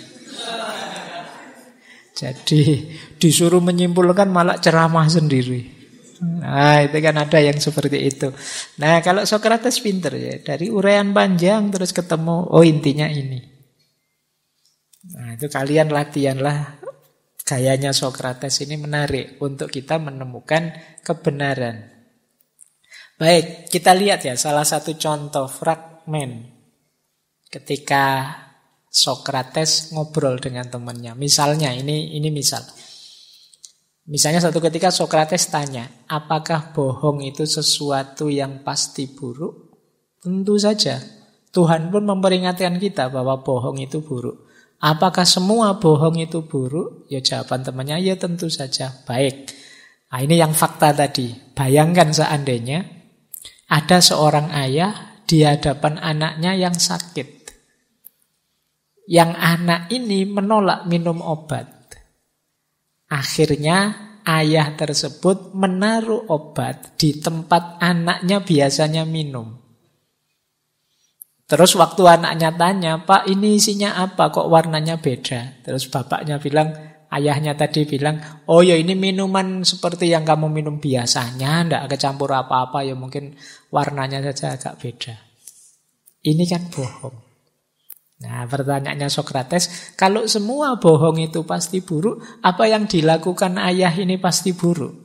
S4: Jadi disuruh menyimpulkan malah ceramah sendiri. Nah, itu kan ada yang seperti itu. Nah, kalau Socrates pinter ya, dari uraian panjang terus ketemu, oh intinya ini. Nah, itu kalian latihanlah gayanya Socrates ini, menarik untuk kita menemukan kebenaran. Baik, kita lihat ya salah satu contoh fragmen ketika Socrates ngobrol dengan temannya. Misalnya ini misal. Misalnya suatu ketika Socrates tanya, apakah bohong itu sesuatu yang pasti buruk? Tentu saja. Tuhan pun memperingatkan kita bahwa bohong itu buruk. Apakah semua bohong itu buruk? Ya jawaban temannya, ya tentu saja. Baik. Nah, ini yang fakta tadi. Bayangkan seandainya ada seorang ayah di hadapan anaknya yang sakit. Yang anak ini menolak minum obat. Akhirnya ayah tersebut menaruh obat di tempat anaknya biasanya minum. Terus waktu anaknya tanya, Pak ini isinya apa kok warnanya beda? Terus bapaknya bilang, ayahnya tadi bilang, oh ya ini minuman seperti yang kamu minum biasanya, tidak kecampur apa-apa, ya mungkin warnanya saja agak beda. Ini kan bohong. Nah, pertanyaannya Socrates, kalau semua bohong itu pasti buruk, apa yang dilakukan ayah ini pasti buruk?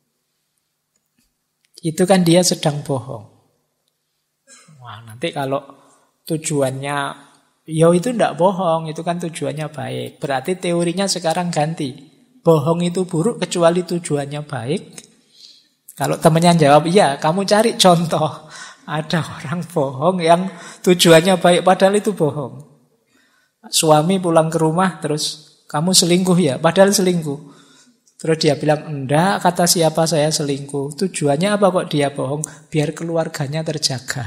S4: Itu kan dia sedang bohong. Wah, nanti kalau tujuannya, ya itu tidak bohong, itu kan tujuannya baik. Berarti teorinya sekarang ganti. Bohong itu buruk kecuali tujuannya baik. Kalau temannya jawab, iya, kamu cari contoh. Ada orang bohong yang tujuannya baik, padahal itu bohong. Suami pulang ke rumah, terus kamu selingkuh ya, padahal selingkuh. Terus dia bilang, enggak, kata siapa saya selingkuh. Tujuannya apa kok dia bohong? Biar keluarganya terjaga.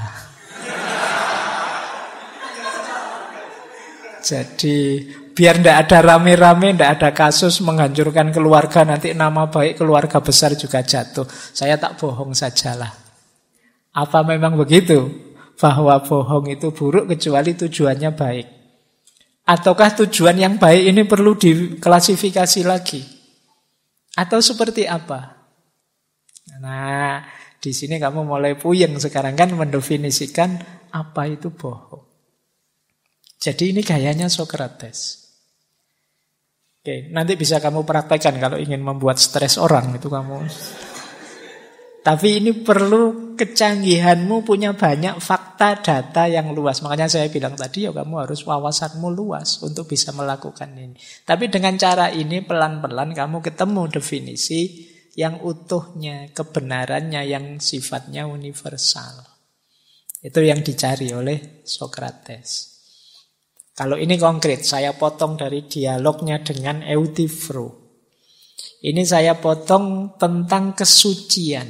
S4: Jadi biar tidak ada rame-rame, tidak ada kasus menghancurkan keluarga, nanti nama baik keluarga besar juga jatuh. Saya tak bohong sajalah. Apa memang begitu? Bahwa bohong itu buruk kecuali tujuannya baik? Ataukah tujuan yang baik ini perlu diklasifikasi lagi? Atau seperti apa? Nah, di sini kamu mulai puyeng sekarang kan mendefinisikan apa itu bohong. Jadi ini gayanya Socrates. Oke, nanti bisa kamu praktekkan kalau ingin membuat stres orang itu kamu. Tapi ini perlu kecanggihanmu punya banyak fakta data yang luas. Makanya saya bilang tadi ya kamu harus wawasanmu luas untuk bisa melakukan ini. Tapi dengan cara ini pelan-pelan kamu ketemu definisi yang utuhnya, kebenarannya yang sifatnya universal. Itu yang dicari oleh Socrates. Kalau ini konkret, saya potong dari dialognya dengan Euthyphro. Ini saya potong tentang kesucian.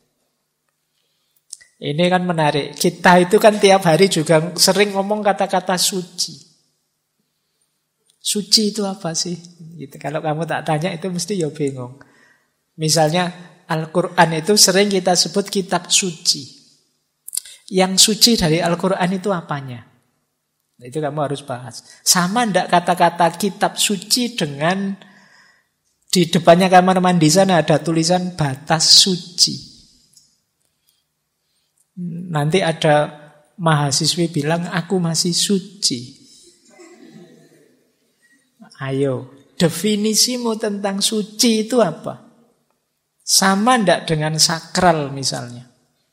S4: Ini kan menarik. Kita itu kan tiap hari juga sering ngomong kata-kata suci. Suci itu apa sih? Gitu. Kalau kamu tak tanya itu mesti ya bingung. Misalnya Al-Quran itu sering kita sebut kitab suci. Yang suci dari Al-Quran itu apanya? Itu kamu harus bahas. Sama ndak kata-kata kitab suci dengan di depannya kamar mandi sana ada tulisan batas suci. Nanti ada mahasiswi bilang aku masih suci. Ayo, definisimu tentang suci itu apa? Sama ndak dengan sakral misalnya?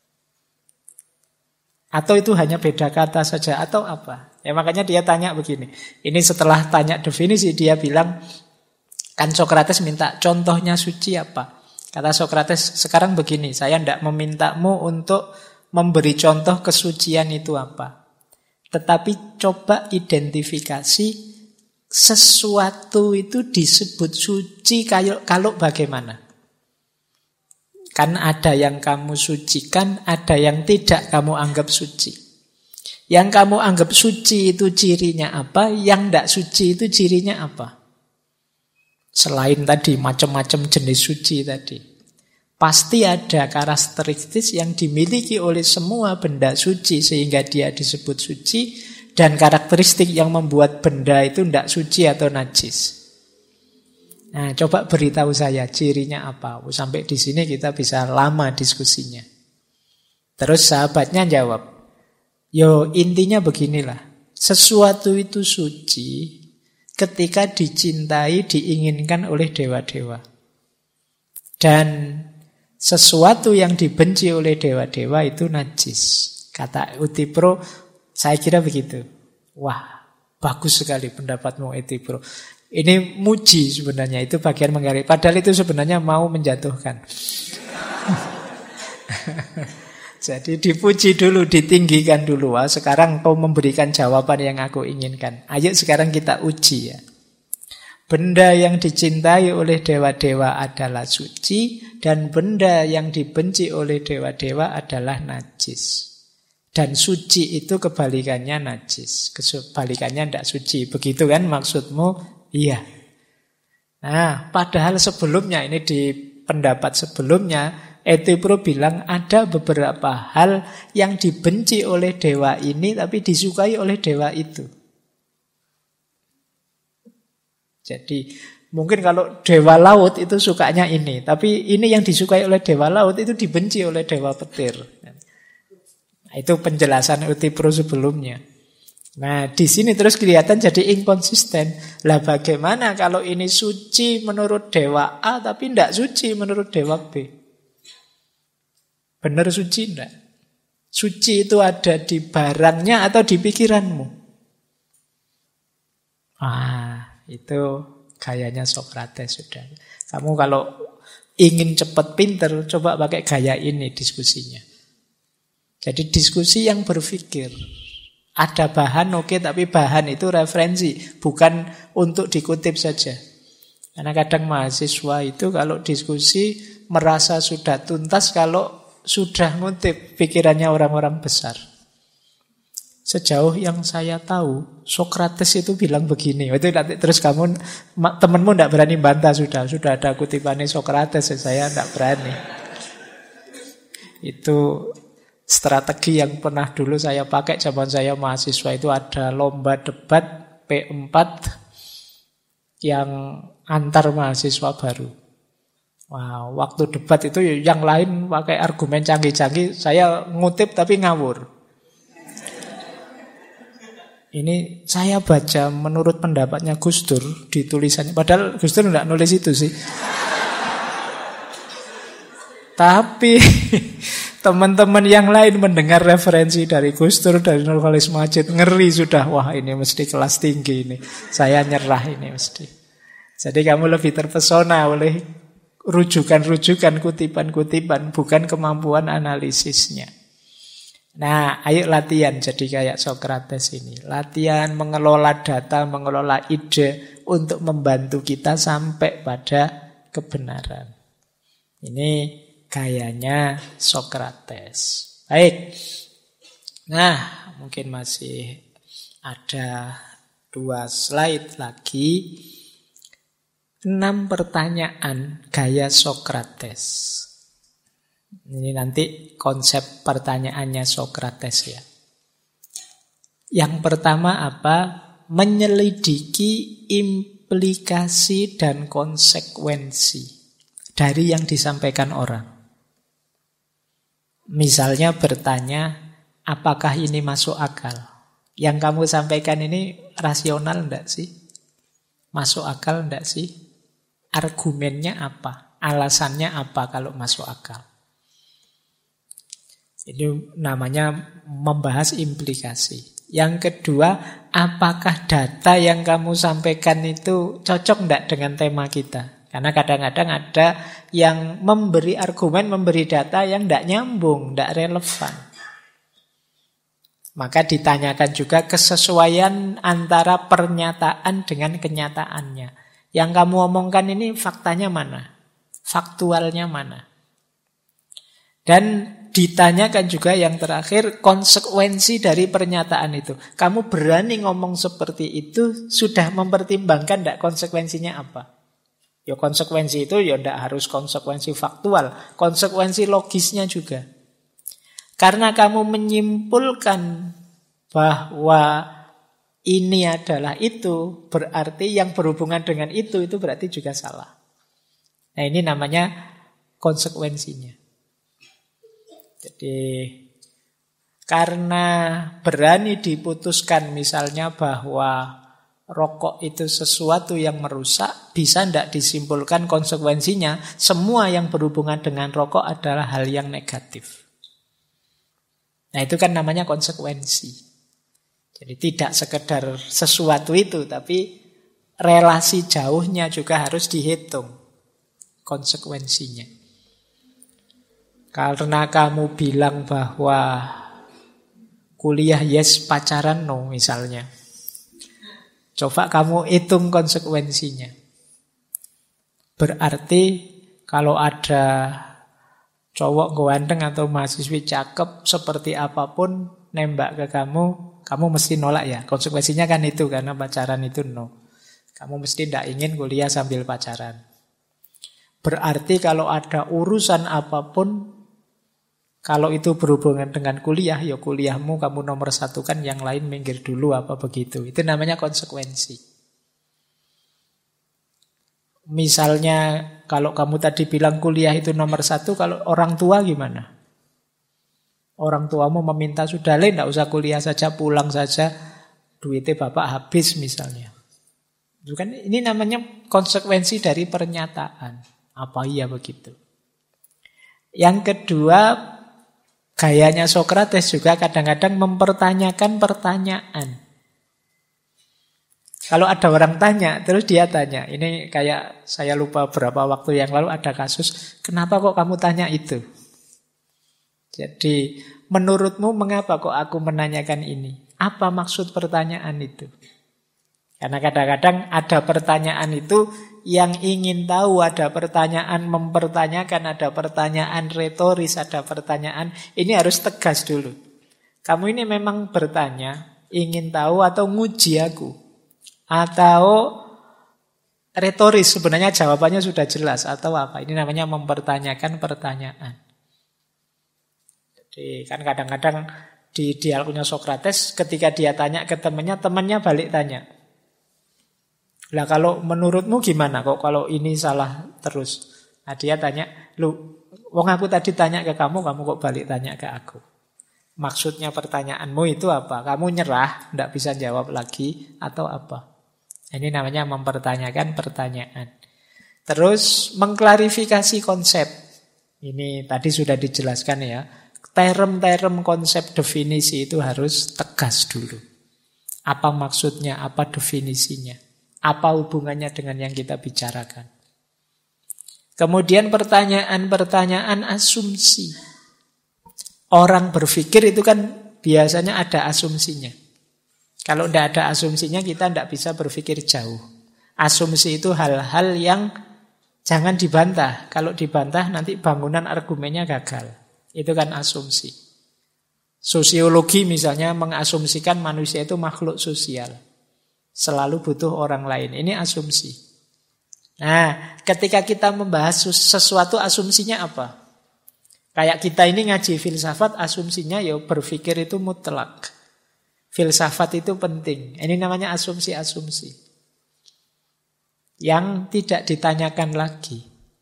S4: Atau itu hanya beda kata saja atau apa? Ya makanya dia tanya begini. Ini setelah tanya definisi dia bilang, kan Socrates minta contohnya suci apa? Kata Socrates, sekarang begini, saya tidak memintamu untuk memberi contoh kesucian itu apa. Tetapi coba identifikasi sesuatu itu disebut suci kalau bagaimana? Kan ada yang kamu sucikan, ada yang tidak kamu anggap suci. Yang kamu anggap suci itu cirinya apa, yang tidak suci itu cirinya apa. Selain tadi macam-macam jenis suci tadi. Pasti ada karakteristik yang dimiliki oleh semua benda suci sehingga dia disebut suci. Dan karakteristik yang membuat benda itu tidak suci atau najis. Nah, coba beritahu saya cirinya apa. Sampai di sini kita bisa lama diskusinya. Terus sahabatnya jawab, yo intinya beginilah. Sesuatu itu suci ketika dicintai, diinginkan oleh dewa-dewa. Dan sesuatu yang dibenci oleh dewa-dewa itu najis. Kata Euthyphro, saya kira begitu. Wah, bagus sekali pendapatmu Euthyphro. Ini muji sebenarnya, itu bagian menggaris. Padahal itu sebenarnya mau menjatuhkan. Jadi dipuji dulu, ditinggikan dulu. Wah, sekarang kau memberikan jawaban yang aku inginkan. Ayo sekarang kita uji ya. Benda yang dicintai oleh dewa-dewa adalah suci, dan benda yang dibenci oleh dewa-dewa adalah najis. Dan suci itu kebalikannya najis. Kebalikannya tidak suci. Begitu kan maksudmu? Iya. Nah, padahal sebelumnya, ini di pendapat sebelumnya, Euthyphro bilang ada beberapa hal yang dibenci oleh dewa ini tapi disukai oleh dewa itu. Jadi mungkin kalau dewa laut itu sukanya ini, tapi ini yang disukai oleh dewa laut itu dibenci oleh dewa petir. Itu penjelasan Euthyphro sebelumnya. Nah, di sini terus kelihatan jadi inkonsisten. Lah bagaimana kalau ini suci menurut dewa A tapi tidak suci menurut dewa B? Benar suci enggak? Suci itu ada di barangnya atau di pikiranmu? Ah, itu gayanya Socrates sudah. Kamu kalau ingin cepat pinter, coba pakai gaya ini diskusinya. Jadi diskusi yang berpikir. Ada bahan oke, tapi bahan itu referensi, bukan untuk dikutip saja. Karena kadang mahasiswa itu kalau diskusi merasa sudah tuntas kalau sudah ngutip pikirannya orang-orang besar. Sejauh yang saya tahu, Socrates itu bilang begini. Itu nanti terus kamu, temanmu tidak berani bantah sudah ada kutipannya Socrates, saya tidak berani. Itu strategi yang pernah dulu saya pakai zaman saya mahasiswa. Itu ada lomba debat P4 yang antar mahasiswa baru. Wah, waktu debat itu yang lain pakai argumen canggih-canggih, saya ngutip tapi ngawur. Ini saya baca menurut pendapatnya Gus Dur di tulisannya. Padahal Gus Dur enggak nulis itu sih. Tapi teman-teman yang lain mendengar referensi dari Gus Dur, dari Nur Khalis Majid, ngeri sudah. Wah, ini mesti kelas tinggi ini. Saya nyerah ini mesti. Jadi kamu lebih terpesona oleh rujukan-rujukan, kutipan-kutipan, bukan kemampuan analisisnya. Nah, ayo latihan jadi kayak Sokrates ini. Latihan mengelola data, mengelola ide untuk membantu kita sampai pada kebenaran. Ini gayanya Sokrates. Baik. Nah, mungkin masih ada 2 slide lagi. 6 pertanyaan gaya Sokrates. Ini nanti konsep pertanyaannya Sokrates ya. Yang pertama apa? Menyelidiki implikasi dan konsekuensi dari yang disampaikan orang. Misalnya bertanya, apakah ini masuk akal? Yang kamu sampaikan ini rasional enggak sih? Masuk akal enggak sih? Argumennya apa? Alasannya apa kalau masuk akal? Ini namanya membahas implikasi. Yang kedua, apakah data yang kamu sampaikan itu cocok enggak dengan tema kita? Karena kadang-kadang ada yang memberi argumen, memberi data yang enggak nyambung, enggak relevan. Maka ditanyakan juga kesesuaian antara pernyataan dengan kenyataannya. Yang kamu omongkan ini faktanya mana? Faktualnya mana? Dan ditanyakan juga yang terakhir konsekuensi dari pernyataan itu. Kamu berani ngomong seperti itu, sudah mempertimbangkan enggak konsekuensinya apa? Ya konsekuensi itu ya enggak harus konsekuensi faktual, konsekuensi logisnya juga. Karena kamu menyimpulkan bahwa ini adalah itu, berarti yang berhubungan dengan itu berarti juga salah. Nah, ini namanya konsekuensinya. Jadi karena berani diputuskan misalnya bahwa rokok itu sesuatu yang merusak, bisa tidak disimpulkan konsekuensinya semua yang berhubungan dengan rokok adalah hal yang negatif. Nah, itu kan namanya konsekuensi. Jadi tidak sekedar sesuatu itu, tapi relasi jauhnya juga harus dihitung konsekuensinya. Karena kamu bilang bahwa kuliah yes, pacaran no misalnya. Coba kamu hitung konsekuensinya. Berarti kalau ada cowok ganteng atau mahasiswi cakep seperti apapun nembak ke kamu, kamu mesti nolak ya. Konsekuensinya kan itu, karena pacaran itu no. Kamu mesti tidak ingin kuliah sambil pacaran. Berarti kalau ada urusan apapun, kalau itu berhubungan dengan kuliah, ya kuliahmu kamu nomor satukan, yang lain minggir dulu, apa begitu. Itu namanya konsekuensi. Misalnya kalau kamu tadi bilang kuliah itu nomor satu, kalau orang tua gimana? Orang tuamu meminta, sudah tidak usah kuliah saja, pulang saja, duitnya bapak habis misalnya. Itu kan, ini namanya konsekuensi dari pernyataan. Apa iya begitu? Yang kedua, gayanya Sokrates juga kadang-kadang mempertanyakan pertanyaan. Kalau ada orang tanya, terus dia tanya. Ini kayak saya lupa berapa waktu yang lalu ada kasus, kenapa kok kamu tanya itu? Jadi, menurutmu mengapa kok aku menanyakan ini? Apa maksud pertanyaan itu? Karena kadang-kadang ada pertanyaan itu yang ingin tahu, ada pertanyaan mempertanyakan, ada pertanyaan retoris, ada pertanyaan. Ini harus tegas dulu. Kamu ini memang bertanya, ingin tahu atau nguji aku? Atau retoris, sebenarnya jawabannya sudah jelas, atau apa? Ini namanya mempertanyakan pertanyaan. Jadi kan kadang-kadang di dialognya Sokrates, ketika dia tanya ke temannya balik tanya. Lah kalau menurutmu gimana kok kalau ini salah terus? Nah dia tanya, wong aku tadi tanya ke kamu kok balik tanya ke aku. Maksudnya pertanyaanmu itu apa? Kamu nyerah, tidak bisa jawab lagi, atau apa? Ini namanya mempertanyakan pertanyaan. Terus mengklarifikasi konsep. Ini tadi sudah dijelaskan ya. Term-term konsep definisi itu harus tegas dulu. Apa maksudnya, apa definisinya, apa hubungannya dengan yang kita bicarakan. Kemudian pertanyaan-pertanyaan asumsi. Orang berpikir itu kan biasanya ada asumsinya. Kalau tidak ada asumsinya kita tidak bisa berpikir jauh. Asumsi itu hal-hal yang jangan dibantah. Kalau dibantah nanti bangunan argumennya gagal. Itu kan asumsi. Sosiologi misalnya mengasumsikan manusia itu makhluk sosial. Selalu butuh orang lain. Ini asumsi. Nah, ketika kita membahas sesuatu asumsinya apa? Kayak kita ini ngaji filsafat, asumsinya ya berpikir itu mutlak. Filsafat itu penting. Ini namanya asumsi-asumsi. Yang tidak ditanyakan lagi.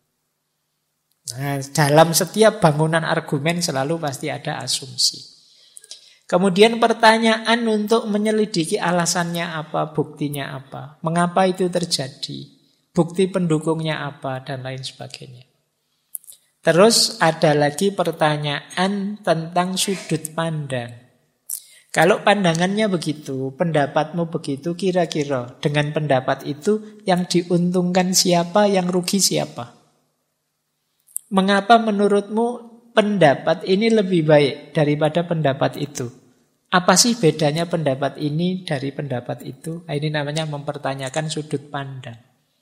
S4: Nah, dalam setiap bangunan argumen selalu pasti ada asumsi. Kemudian pertanyaan untuk menyelidiki alasannya apa, buktinya apa, mengapa itu terjadi, bukti pendukungnya apa, dan lain sebagainya. Terus ada lagi pertanyaan tentang sudut pandang. Kalau pandangannya begitu, pendapatmu begitu, kira-kira dengan pendapat itu yang diuntungkan siapa, yang rugi siapa? Mengapa menurutmu pendapat ini lebih baik daripada pendapat itu? Apa sih bedanya pendapat ini dari pendapat itu? Ini namanya mempertanyakan sudut pandang.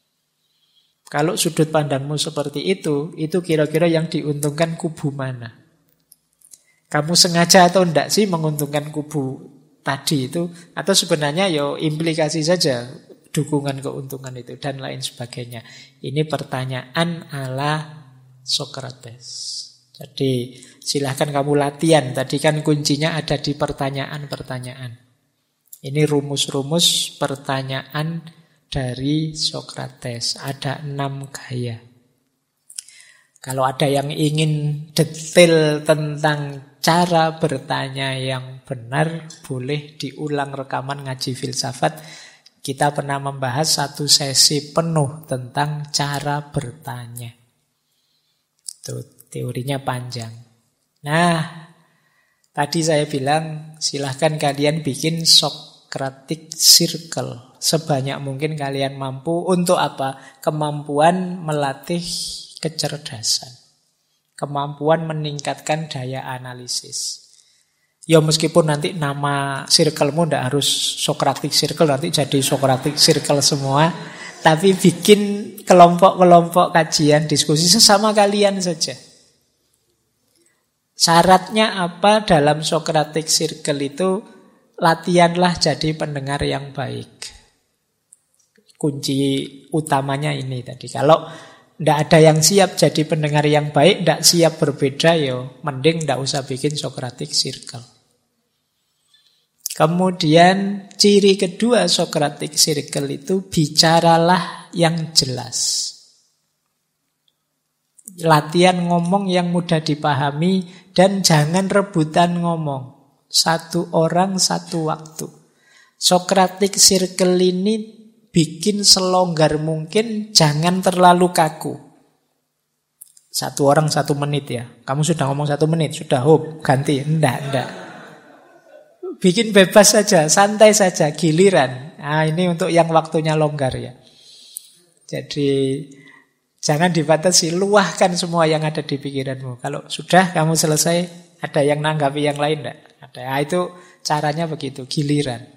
S4: Kalau sudut pandangmu seperti itu kira-kira yang diuntungkan kubu mana? Kamu sengaja atau enggak sih menguntungkan kubu tadi itu? Atau sebenarnya ya implikasi saja dukungan keuntungan itu dan lain sebagainya. Ini pertanyaan ala Socrates. Jadi silahkan kamu latihan. Tadi kan kuncinya ada di pertanyaan-pertanyaan. Ini rumus-rumus pertanyaan dari Socrates. Ada 6 gaya. Kalau ada yang ingin detail tentang cara bertanya yang benar, boleh diulang rekaman ngaji filsafat. Kita pernah membahas satu sesi penuh tentang cara bertanya. Itu teorinya panjang. Nah, tadi saya bilang silahkan kalian bikin Socratic Circle. Sebanyak mungkin kalian mampu. Untuk apa? Kemampuan melatih kecerdasan. Kemampuan meningkatkan daya analisis. Ya meskipun nanti nama circle-mu tidak harus Socratic Circle, nanti jadi Socratic Circle semua. Tapi bikin kelompok-kelompok kajian, diskusi sesama kalian saja. Syaratnya apa dalam Socratic Circle itu? Latihanlah jadi pendengar yang baik. Kunci utamanya ini tadi. Kalau tidak ada yang siap jadi pendengar yang baik, tidak siap berbeda, yo mending tidak usah bikin Socratic Circle. Kemudian ciri kedua Socratic Circle itu bicaralah yang jelas. Latihan ngomong yang mudah dipahami dan jangan rebutan ngomong. Satu orang satu waktu. Socratic Circle ini bikin selonggar mungkin, jangan terlalu kaku. Satu orang 1 menit ya. Kamu sudah ngomong 1 menit, sudah ganti. Enggak. Bikin bebas saja, santai saja, giliran. Nah, ini untuk yang waktunya longgar ya. Jadi jangan dibatasi, luahkan semua yang ada di pikiranmu. Kalau sudah kamu selesai, ada yang nanggapi yang lain enggak? Ada. Nah, itu caranya begitu, giliran.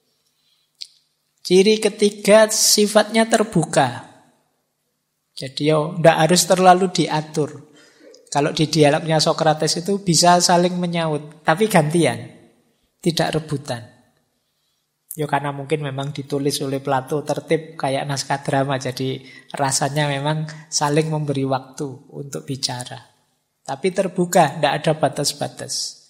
S4: Ciri ketiga sifatnya terbuka. Jadi tidak harus terlalu diatur. Kalau di dialognya Socrates itu bisa saling menyaut, tapi gantian, tidak rebutan. Karena mungkin memang ditulis oleh Plato tertib kayak naskah drama, jadi rasanya memang saling memberi waktu untuk bicara. Tapi terbuka, tidak ada batas-batas.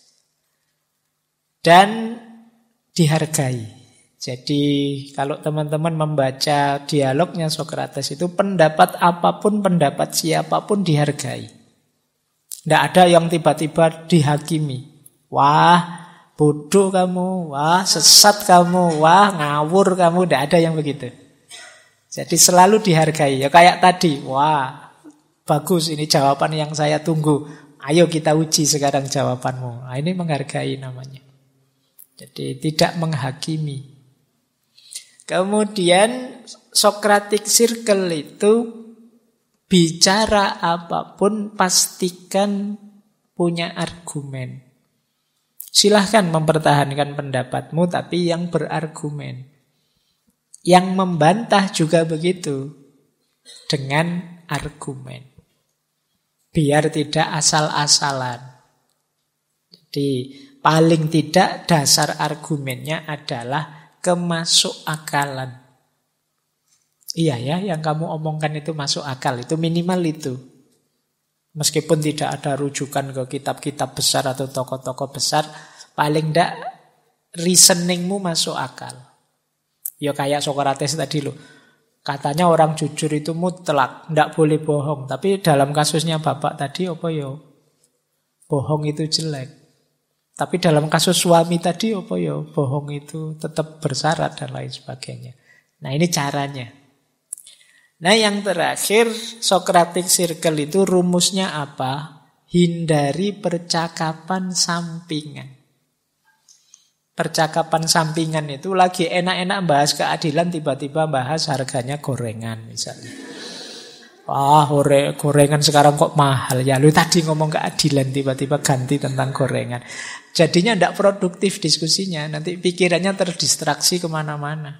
S4: Dan dihargai. Jadi kalau teman-teman membaca dialognya Socrates itu pendapat apapun, pendapat siapapun dihargai. Tidak ada yang tiba-tiba dihakimi. Wah, bodoh kamu, wah sesat kamu, wah ngawur kamu, tidak ada yang begitu. Jadi selalu dihargai. Ya kayak tadi, wah bagus ini jawaban yang saya tunggu. Ayo kita uji sekarang jawabanmu. Nah, ini menghargai namanya. Jadi tidak menghakimi. Kemudian Socratic Circle itu bicara apapun pastikan punya argumen. Silahkan mempertahankan pendapatmu tapi yang berargumen. Yang membantah juga begitu, dengan argumen. Biar tidak asal-asalan. Jadi paling tidak dasar argumennya adalah kemasukakalan. Iya ya, yang kamu omongkan itu masuk akal, itu minimal itu. Meskipun tidak ada rujukan ke kitab-kitab besar atau tokoh-tokoh besar, paling tidak reasoningmu masuk akal. Ya kayak Socrates tadi loh. Katanya orang jujur itu mutlak, tidak boleh bohong. Tapi dalam kasusnya bapak tadi apa ya? Bohong itu jelek. Tapi dalam kasus suami tadi apa ya? Bohong itu tetap bersyarat dan lain sebagainya. Nah ini caranya. Nah yang terakhir, Socratic Circle itu rumusnya apa? Hindari percakapan sampingan. Percakapan sampingan itu lagi enak-enak bahas keadilan, tiba-tiba bahas harganya gorengan misalnya. Wah, gorengan sekarang kok mahal ya. Lu tadi ngomong keadilan, tiba-tiba ganti tentang gorengan. Jadinya tidak produktif diskusinya. Nanti pikirannya terdistraksi kemana-mana.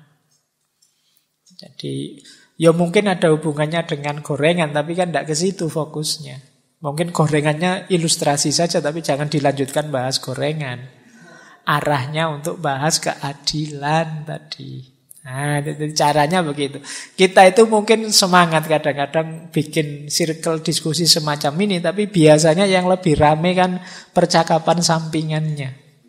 S4: Jadi ya mungkin ada hubungannya dengan gorengan, tapi kan tidak ke situ fokusnya. Mungkin gorengannya ilustrasi saja, tapi jangan dilanjutkan bahas gorengan. Arahnya untuk bahas keadilan tadi. Nah, caranya begitu. Kita itu mungkin semangat kadang-kadang bikin circle diskusi semacam ini, tapi biasanya yang lebih rame kan percakapan sampingannya.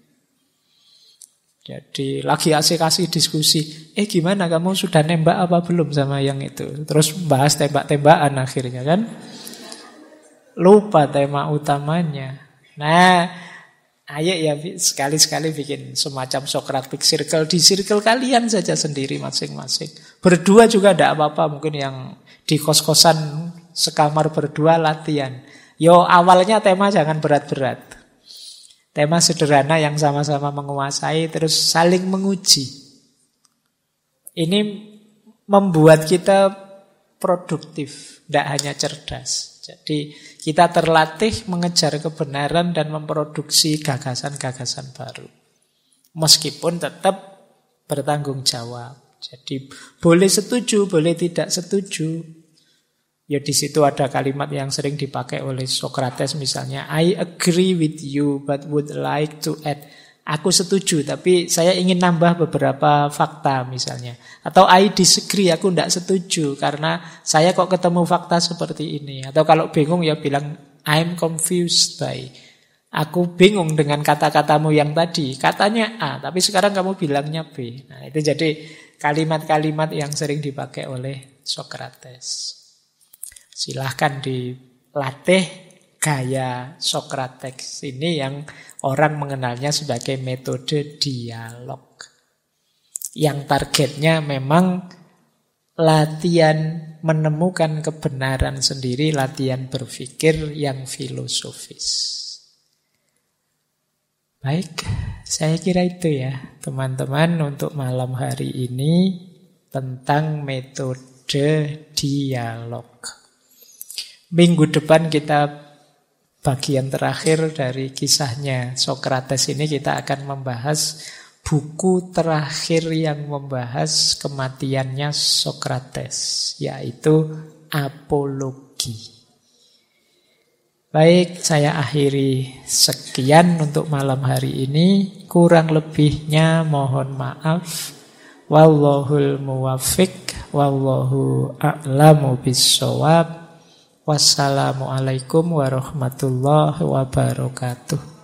S4: Jadi lagi asik-asik diskusi, gimana kamu sudah nembak apa belum sama yang itu? Terus bahas tembak-tembakan akhirnya kan. Lupa tema utamanya. Nah, ayo ya sekali-sekali bikin semacam Socratic Circle. Di circle kalian saja sendiri masing-masing. Berdua juga tidak apa-apa. Mungkin yang di kos-kosan sekamar berdua latihan. Yo awalnya tema jangan berat-berat. Tema sederhana yang sama-sama menguasai. Terus saling menguji. Ini membuat kita produktif. Tidak hanya cerdas. Jadi kita terlatih mengejar kebenaran dan memproduksi gagasan-gagasan baru. Meskipun tetap bertanggung jawab. Jadi boleh setuju, boleh tidak setuju. Ya di situ ada kalimat yang sering dipakai oleh Socrates misalnya, I agree with you but would like to add. Aku setuju tapi saya ingin nambah beberapa fakta misalnya. Atau I disagree, aku tidak setuju karena saya kok ketemu fakta seperti ini. Atau kalau bingung ya bilang I'm confused by. Aku bingung dengan kata-katamu yang tadi. Katanya A, tapi sekarang kamu bilangnya B. Nah itu jadi kalimat-kalimat yang sering dipakai oleh Socrates. Silahkan dilatih gaya Socrates ini yang orang mengenalnya sebagai metode dialog. Yang targetnya memang latihan menemukan kebenaran sendiri, latihan berpikir yang filosofis. Baik, saya kira itu ya teman-teman untuk malam hari ini tentang metode dialog. Minggu depan kita bagian terakhir dari kisahnya Socrates ini kita akan membahas buku terakhir yang membahas kematiannya Socrates, yaitu Apologi. Baik, saya akhiri sekian untuk malam hari ini. Kurang lebihnya mohon maaf. Wallahul muwaffiq, wallahu a'lamu bissawab. Wassalamualaikum warahmatullahi wabarakatuh.